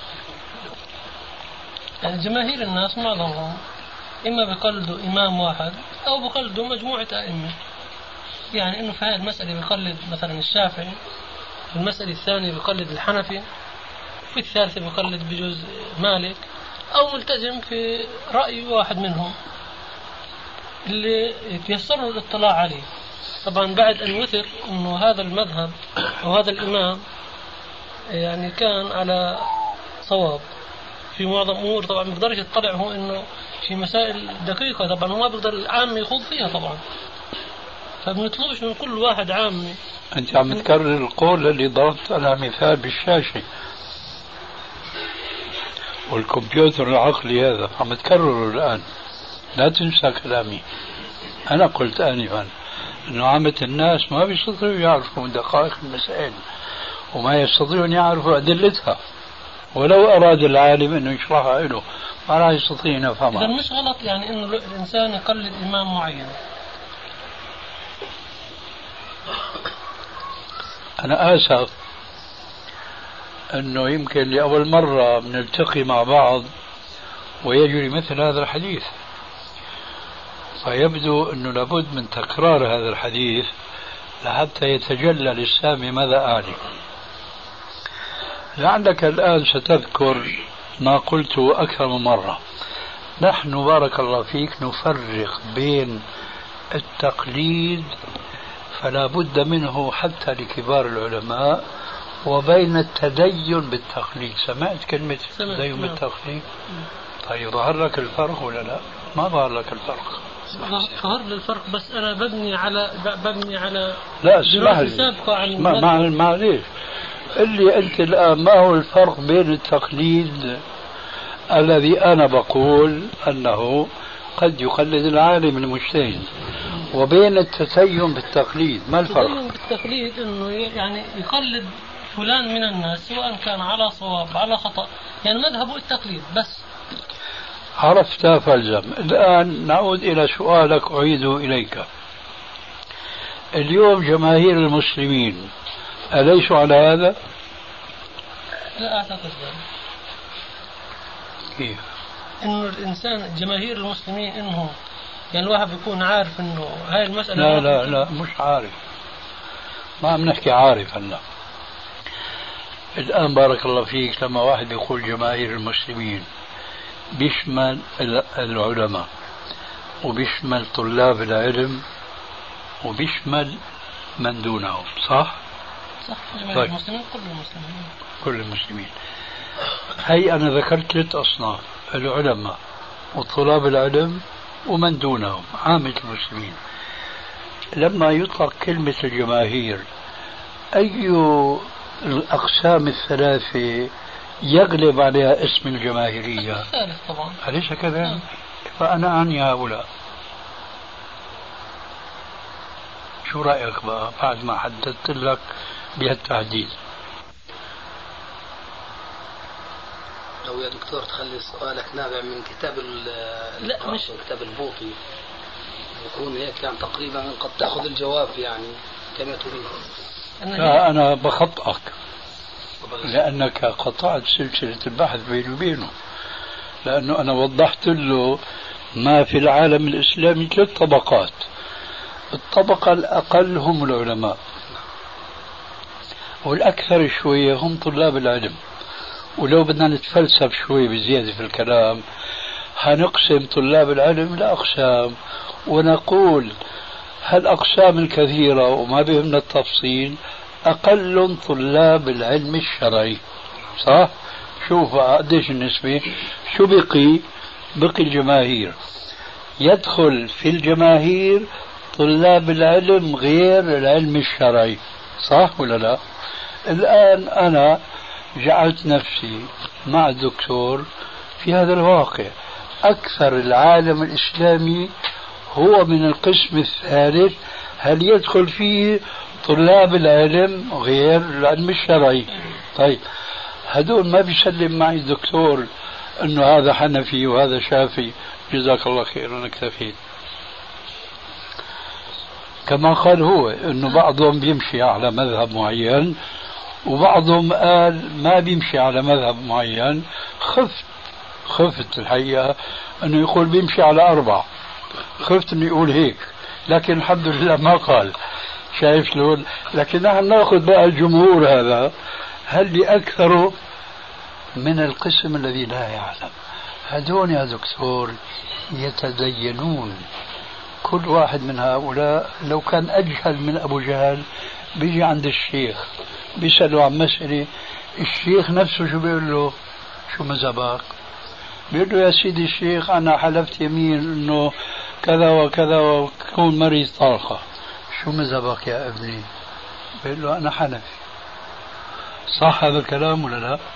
يعني جماهير الناس معظمهم إما بيقلدوا إمام واحد أو بيقلدوا مجموعة أئمة. يعني إنه في هذه المسألة بيقلد مثلا الشافعي، في المسألة الثانية بيقلد الحنفي، في الثالثة بيقلد بجوز مالك، أو ملتزم في رأي واحد منهم اللي يتيسر له الاطلاع عليه. طبعا بعد أن يثر أنه هذا المذهب أو هذا الإمام يعني كان على صواب في معظم أمور، طبعا ما بيقدرش يطلع هو إنه في مسائل دقيقة طبعا وما بيقدر العام يخوض فيها طبعا، فبنطلبش من كل واحد عامي. أنت عم تكرر القول اللي ضربت على مثال بالشاشة، والكمبيوتر العقلي هذا عم تكرره الآن، لا تنسى كلامي. أنا قلت آنفا أنه عامة الناس ما بيستطيعوا يعرفوا دقائق المسائل وما يستطيعون يعرفوا أدلتها، ولو أراد العالم أنه يشرحها له ما راح يستطيع أن يفهمها. إذا مش غلط يعني أنه الإنسان يقلد إمام معين. أنا آسف أنه يمكن لأول مرة بنلتقي مع بعض ويجري مثل هذا الحديث، فيبدو أنه لابد من تكرار هذا الحديث لحتى يتجلى للسامع ماذا أعني. لعلك الآن ستذكر ما قلته أكثر من مرة. نحن بارك الله فيك نفرق بين التقليد فلا بد منه حتى لكبار العلماء وبين التدين بالتقليد. سمعت كلمة التدين بالتقليد؟ طيب ظهر لك الفرق ولا لا؟ ما ظهر لك الفرق؟ ظهر لي الفرق، بس أنا ببني على لا اسمح لي، معليش اللي أنت الآن ما هو الفرق بين التقليد الذي أنا بقول أنه قد يقلد العالم المجتهد وبين التدين بالتقليد؟ ما الفرق؟ التدين بالتقليد أنه يعني يقلد فلان من الناس سواء كان على صواب على خطأ، يعني مذهبه التقليد بس. عرفت فالزم. الآن نعود إلى سؤالك أعيده إليك. اليوم جماهير المسلمين أليسوا على هذا؟ لا أعتقد ذلك. كيف؟ إنه الإنسان جماهير المسلمين إنه يعني الواحد بيكون عارف إنه هاي المسألة. لا مش عارف، ما عم نحكي عارف هلا. الآن بارك الله فيك لما واحد يقول جماهير المسلمين بيشمل العلماء وبيشمل طلاب العلم وبيشمل من دونهم، صح؟ صح. جماهير المسلمين كل المسلمين. هي أنا ذكرت 3 أصناف: العلماء وطلاب العلم ومن دونهم، عامة المسلمين. لما يطلق كلمة الجماهير أي الأقسام الثلاثة يغلب عليها اسم الجماهيرية؟ الثالث طبعا. أليس كذلك؟ فأنا أعني هؤلاء. شو رأيك بقى بعد ما حددت لك بهالتحديد؟ لو يا دكتور تخلي سؤالك نابع من كتاب لا مش كتاب البوطي يكون هيك يعني تقريبا قد تأخذ الجواب يعني كما تريد. لا أنا بخطئك لأنك قطعت سلسلة البحث بيني وبينه، لأنه أنا وضحت له ما في العالم الإسلامي 3 طبقات. الطبقة الأقل هم العلماء، والأكثر شوية هم طلاب العلم. ولو بدنا نتفلسف شوي بزيادة في الكلام هنقسم طلاب العلم لأقسام ونقول هالأقسام الكثيرة وما بهمنا التفصيل أقل طلاب العلم الشرعي، صح؟ شوف قديش النسبة. شو بقي الجماهير. يدخل في الجماهير طلاب العلم غير العلم الشرعي، صح ولا لا؟ الآن أنا جعلت نفسي مع الدكتور في هذا الواقع. أكثر العالم الإسلامي هو من القسم الثالث، هل يدخل فيه طلاب العلم غير العلم الشرعي؟ طيب هدول ما بيسلم معي الدكتور أنه هذا حنفي وهذا شافعي. جزاك الله خير أنا اكتفيت. كما قال هو أنه بعضهم بيمشي على مذهب معين وبعضهم قال ما بيمشي على مذهب معين. خفت الحقيقة أنه يقول بيمشي على 4، خفت أنه يقول هيك، لكن الحمد لله ما قال. شايف شلون؟ لكن نحن ناخذ بقى الجمهور هذا هل أكثر من القسم الذي لا يعلم. هذول يا دكتور يتدينون كل واحد من هؤلاء لو كان أجهل من أبو جهل بيجي عند الشيخ بيسأله عن مسألة، الشيخ نفسه شو بيقول له؟ شو مذهبك؟ بيقول له يا سيدي الشيخ أنا حلفت يمين إنه كذا وكذا وكون مريض طارقة. شو مذهبك يا ابني؟ بيقول له أنا حنفي. صح هذا الكلام ولا لا؟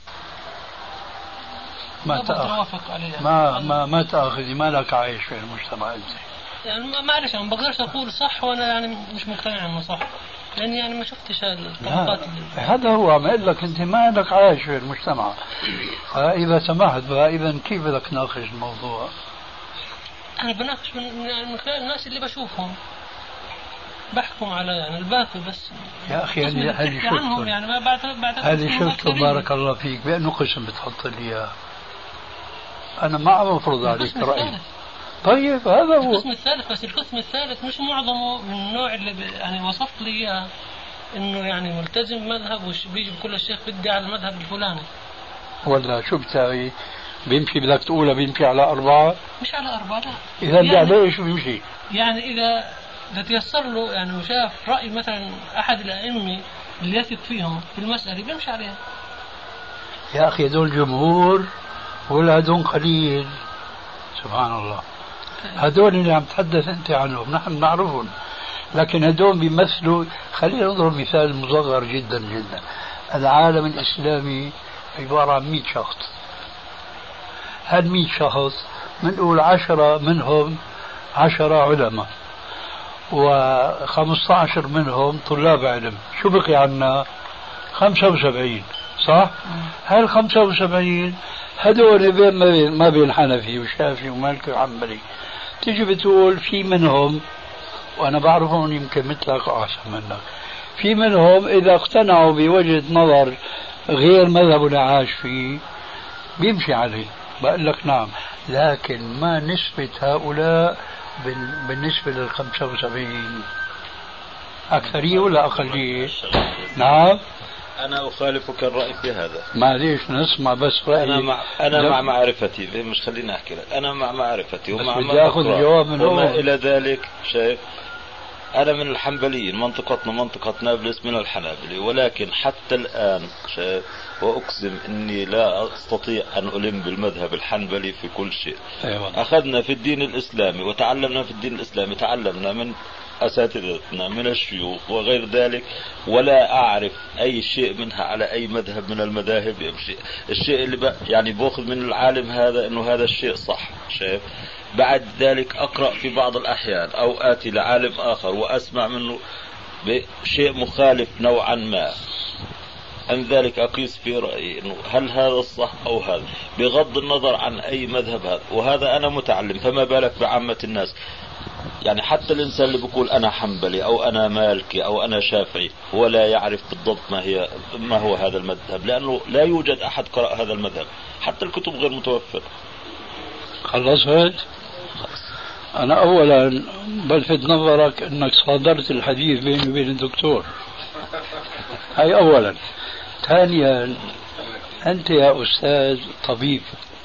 ما تأخذي، ما لك عايش في المجتمع أنت. يعني معلش أنا ما بقدرش أقول صح وأنا يعني مش مقتنع إنه صح، لأني يعني ما شفتش الطبقات. هذا هو عم أقول لك أنت ما لك عايش في المجتمع. فإذا سمحت بقى إذا كيف بدك تناقش الموضوع؟ أنا بناقش من خلال الناس اللي بشوفهم، بحكم على يعني الباقي بس. يا أخي هذه شفته يعني ما بعد هذه شفته بارك الله فيك بأنه قسم بتحط لي إياه. أنا ما عم أفرض عليك رأيي. طيب هذا هو القسم الثالث، بس القسم الثالث مش معظمه من النوع اللي يعني وصفت لي إياه إنه يعني ملتزم مذهب وبيجي بكل الشيخ بدي على المذهب الفلاني. ولا شو بتاعي بيمشي بدك تقولها بيمشي على 4؟ مش على 4 لا. إذا يعني عليه شو بيمشي؟ يعني إذا تيسر له يعني وشاف رأي مثلا أحد الأئمة اللي يثق فيهم في المسألة بيمشي عليها. يا أخي هذول جمهور ولا هذول قليل؟ سبحان الله. هذول اللي عم تحدث أنت عنهم نحن نعرفهم، لكن هذول بيمثلوا. خلينا نضرب مثال مصغر جدا جدا. العالم الإسلامي عبارة عن 100 شخص. هاد 100 شخص بنقول 10 منهم 10 علماء و15 منهم طلاب علم. شو بقي عنا؟ 75 صح؟ هال 75 هدول بين ما بين حنفي وشافعي ومالكي وحنبلي. تيجي بتقول في منهم، وأنا بعرفهم يمكن مثلك أحسن منك، في منهم إذا اقتنعوا بوجهة نظر غير مذهب عاش فيه بيمشي عليه. بقول لك نعم، لكن ما نسبة هؤلاء بالنسبة لل 75؟ أكثرية ولا أقلية؟ نعم أنا أخالفك الرأي في هذا. معليش نسمع بس رأيي. أنا مع معرفتي، مش خليني أحكي لك، أنا مع معرفتي ومع بدي أخذ الجواب من وما إلى ذلك. شايف أنا من الحنبليين، منطقتنا منطقة نابلس من الحنابلة، ولكن حتى الآن شايف وأقسم أني لا أستطيع أن ألم بالمذهب الحنبلي في كل شيء. أيوة. أخذنا في الدين الإسلامي وتعلمنا في الدين الإسلامي، تعلمنا من أساتذتنا من الشيوخ وغير ذلك، ولا أعرف أي شيء منها على أي مذهب من المذاهب يمشي. الشيء اللي يعني بأخذ من العالم هذا أنه هذا الشيء صح. شايف بعد ذلك أقرأ في بعض الأحيان أو آتي لعالم آخر وأسمع منه بشيء مخالف نوعا ما، عن ذلك أقيس في رأيي إنه هل هذا الصح أو هذا، بغض النظر عن أي مذهب هذا. وهذا أنا متعلم، فما بالك بعامة الناس. يعني حتى الإنسان اللي بيقول أنا حنبلي أو أنا مالكي أو أنا شافعي هو لا يعرف بالضبط ما هو هذا المذهب، لأنه لا يوجد أحد قرأ هذا المذهب، حتى الكتب غير متوفرة. خلصت؟ أنا أولا بلفت نظرك أنك صادرت الحديث بيني وبين الدكتور، هاي أولا. ثانيا أنت يا أستاذ طبيب،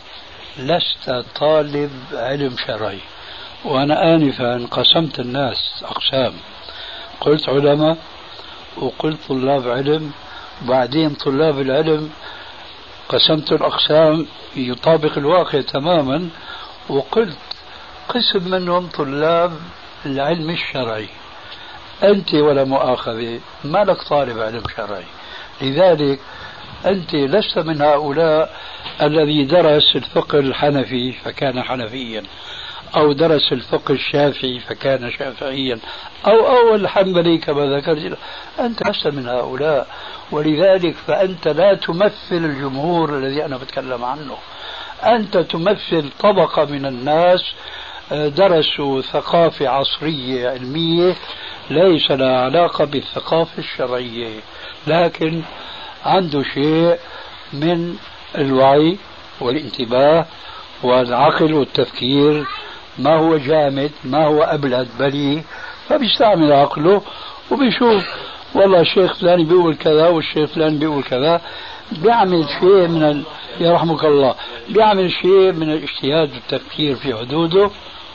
لست طالب علم شرعي. وأنا آنفا قسمت الناس أقسام، قلت علماء وقلت طلاب علم، وبعدين طلاب العلم قسمت الأقسام يطابق الواقع تماما، وقلت قسم منهم طلاب العلم الشرعي. أنت ولا مؤاخذة ما لك طالب علم شرعي، لذلك أنت لست من هؤلاء الذي درس الفقه الحنفي فكان حنفيا، أو درس الفقه الشافعي فكان شافعيا، أو الحنبلي كما ذكرت. أنت لست من هؤلاء، ولذلك فأنت لا تمثل الجمهور الذي أنا بتكلم عنه. أنت تمثل طبقة من الناس درسوا ثقافة عصرية علمية ليس لها علاقة بالثقافة الشرعية، لكن عنده شيء من الوعي والانتباه والعقل والتفكير، ما هو جامد ما هو أبلد بلي، فبيستعمل عقله وبيشوف والله الشيخ فلان بيقول كذا والشيخ فلان بيقول كذا، بيعمل شيء من يرحمك الله، بيعمل شيء من الاجتهاد والتفكير في حدوده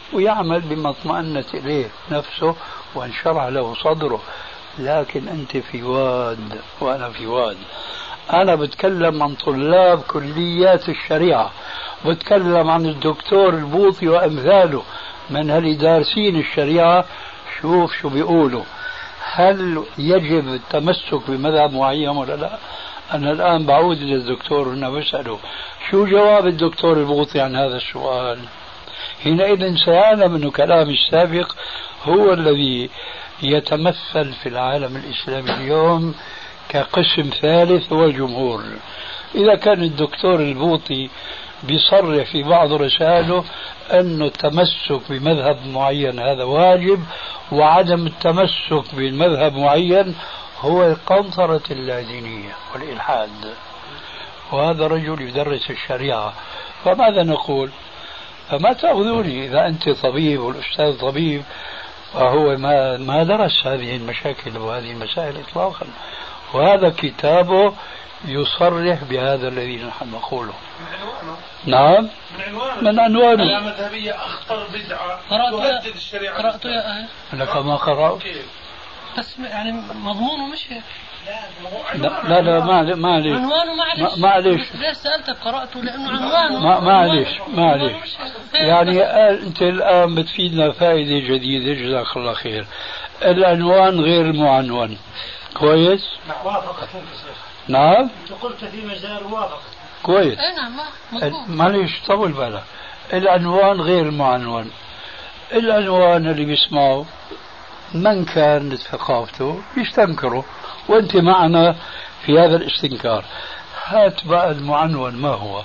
ويعمل بما اطمأنت إليه نفسه وانشرح له صدره. لكن أنت في واد وأنا في واد. أنا بتكلم عن طلاب كليات الشريعة، بتكلم عن الدكتور البوطي وأمثاله من هل دارسين الشريعة. شوف شو بيقولوا، هل يجب التمسك بمذهب معين ولا لا؟ أنا الآن بعود للدكتور هنا بسأله شو جواب الدكتور البوطي عن هذا السؤال. حينئذ سيعلم أن كلامي السابق هو الذي يتمثل في العالم الإسلامي اليوم كقسم ثالث هو الجمهور. إذا كان الدكتور البوطي بيصرح في بعض رسائله أن التمسك بمذهب معين هذا واجب، وعدم التمسك بمذهب معين هو القنطرة اللادينية والإلحاد، وهذا رجل يدرس الشريعة، فماذا نقول؟ فما تأخذوني إذا أنت طبيب والأستاذ طبيب، فهو ما درس هذه المشاكل وهذه المسائل إطلاقا، وهذا كتابه يصرح بهذا الذي نحن نقوله. نعم من عنوانه لا مذهبية أخطر بدعة تهدد الشريعة. قرأته يا أهل؟ لك ما قرأت؟ بس يعني مضمونه مش هيك. لا معلش عنوانه معلش ليش سألتك قرأته؟ لأنه عنوانه معلش يعني أنت الآن بتفيدنا فائدة جديدة، جزاك الله خير. العنوان غير المعنون، كويس؟ وافقت. نعم قلت في مجال وافقت. كويس. نعم معلش طول بالك. العنوان غير المعنون. العنوان اللي بيسمعه من كانت ثقافته يستنكره، وانت معنا في هذا الاستنكار. هات بقى المعنون. ما هو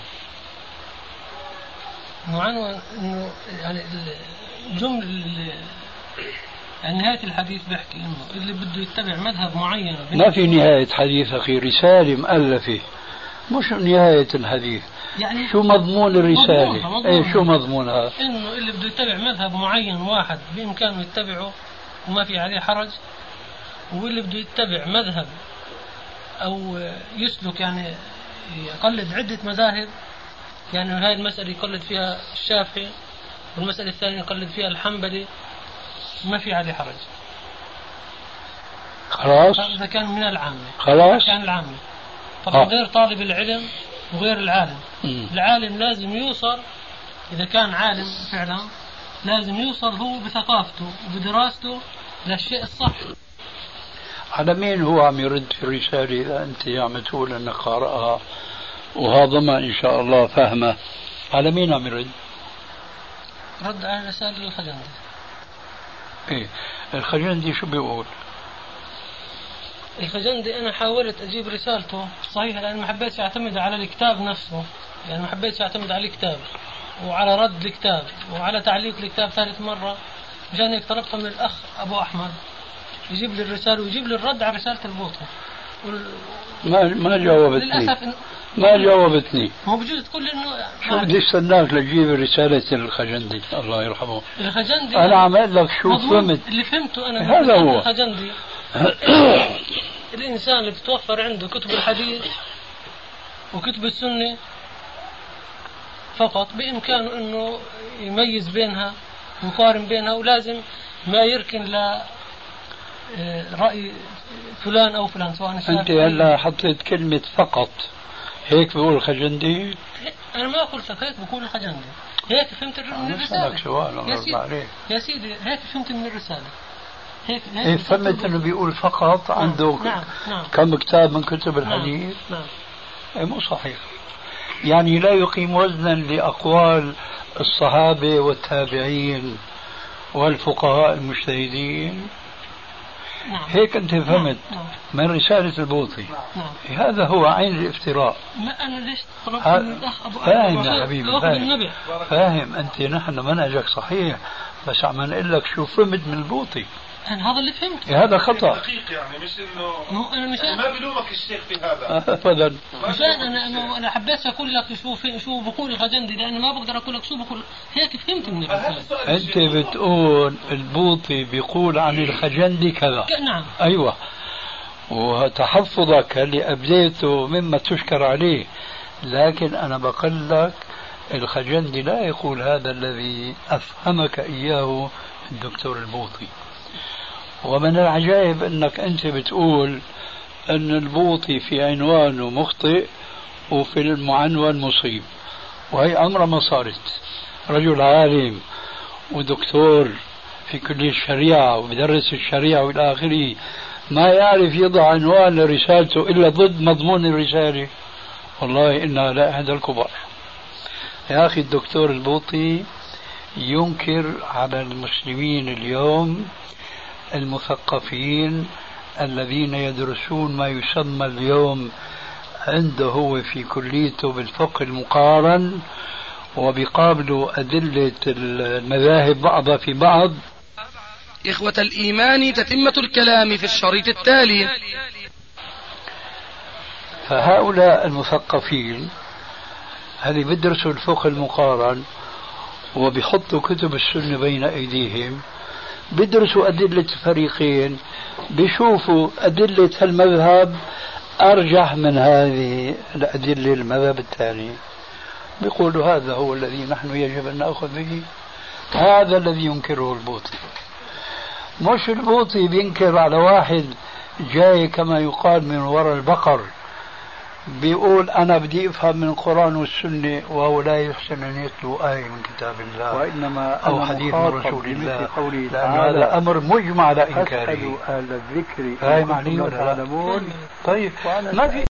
المعنون؟ انه يعني الجمله يعني نهايه الحديث بيحكي انه اللي بده يتبع مذهب معين. ما في نهايه حديث اخي، رساله مؤلفه مش نهايه الحديث. يعني شو مضمون الرساله؟ مضمون. ايه شو مضمونها؟ انه اللي بده يتبع مذهب معين واحد بامكانه يتبعه وما في عليه حرج، واللي بده يتبع مذهب او يسلك يعني يقلد عده مذاهب، يعني هاي المسألة يقلد فيها الشافعي والمسألة الثانية يقلد فيها الحنبلي، ما في عليه حرج. خلاص إذا كان من العامة. خلاص كان العامة طبعا غير طالب العلم وغير العالم. العالم لازم يوصل، إذا كان عالم فعلا لازم يوصل هو بثقافته وبدراسته للشيء الصح. على مين هو عم يرد في الرسالة إذا أنت عم تقول أنك قارئها وهضمها إن شاء الله فهمه؟ على مين عم يرد؟ رد على رسالة الخجندي. إيه الخجندي شو بيقول؟ الخجندي أنا حاولت أجيب رسالته صحيحة، لأن ما حبيتش أعتمد على الكتاب نفسه، يعني ما حبيتش أعتمد على الكتاب وعلى رد الكتاب وعلى تعليق الكتاب ثالث مرة، مشان هيك طلبت من الأخ أبو أحمد يجيب لي الرسالة ويجيب لي الرد على رسالة البوطي. ما جاوبتني للأسف ما جاوبتني. هو بجوز تقول لي إنه شو بدي استناك لتجيب رسالة الخجندي الله يرحمه. الخجندي أنا عم أقول لك شو فهمت اللي فهمته أنا. هذا هو الخجندي الإنسان اللي بتوفر عنده كتب الحديث وكتب السنة فقط بإمكانه إنه يميز بينها ويقارن بينها، ولازم ما يركن ل رأي فلان أو فلان سواء. أنت هلا حطيت كلمة فقط، هيك بقول الخجندي؟ أنا ما قلت لك هيك بقول الخجندي، هيك فهمت من الرسالة. يا سيدي هيك فهمت من الرسالة. هيك فهمت انه بيقول فقط عنده نعم. كم كتاب من كتب الحديث. نعم. مو صحيح، يعني لا يقيم وزنا لأقوال الصحابة والتابعين والفقهاء المجتهدين. نعم. هيك أنت فهمت. نعم. من رسالة البوطي. نعم. هذا هو عين الافتراء. ما أنا ليش طلبت من الأخ أبو فاهم يا حبيبي فاهم أنت نحن منهجك صحيح، بس عم نقول لك شو فهمت من البوطي. أنا هذا اللي فهمته. هذا خطأ دقيق، يعني مش إنه أنا مش ما بلومك الشيخ في هذا أبدا. مشان أنا حبيت أقول لك شو بقول الخجندي، لأن ما بقدر أقول لك شو بقول، هيك فهمت من الرسالة. أنت بتقول البوطي بيقول عن الخجندي كذا. نعم. أيوة، وتحفظك اللي أبديته مما تشكر عليه، لكن أنا بقول لك الخجندي لا يقول هذا الذي أفهمك إياه الدكتور البوطي. ومن العجائب أنك أنت بتقول أن البوطي في عنوانه مخطئ وفي المعنون مصيب، وهي أمر ما صارت. رجل عالم ودكتور في كلية الشريعة وبدرس الشريعة والى آخره، ما يعرف يضع عنوان لرسالته إلا ضد مضمون الرسالة. والله إنها لا أحد الكبار. يا أخي الدكتور البوطي ينكر على المسلمين اليوم المثقفين الذين يدرسون ما يسمى اليوم عنده هو في كليته بالفقه المقارن، وبيقابلوا أدلة المذاهب بعضها في بعض. إخوة الإيمان، تتمة الكلام في الشريط التالي. فهؤلاء المثقفين اللي بيدرسوا الفقه المقارن وبيحطوا كتب السنة بين أيديهم، بيدرسوا أدلة الفريقين، بيشوفوا أدلة المذهب أرجح من هذه الأدلة المذهب الثاني، بيقولوا هذا هو الذي نحن يجب أن نأخذ به. هذا الذي ينكره البوطي. مش البوطي بينكر على واحد جاي كما يقال من وراء البقر بيقول أنا بدي أفهم من القرآن والسنة، وهو لا يحسن أن يتلو آية من كتاب الله وإنما أو حديث من رسول الله، لأن هذا هذا أمر مجمع على إنكاره. أهل الذكر هاي معني ولا لا؟ طيب ما في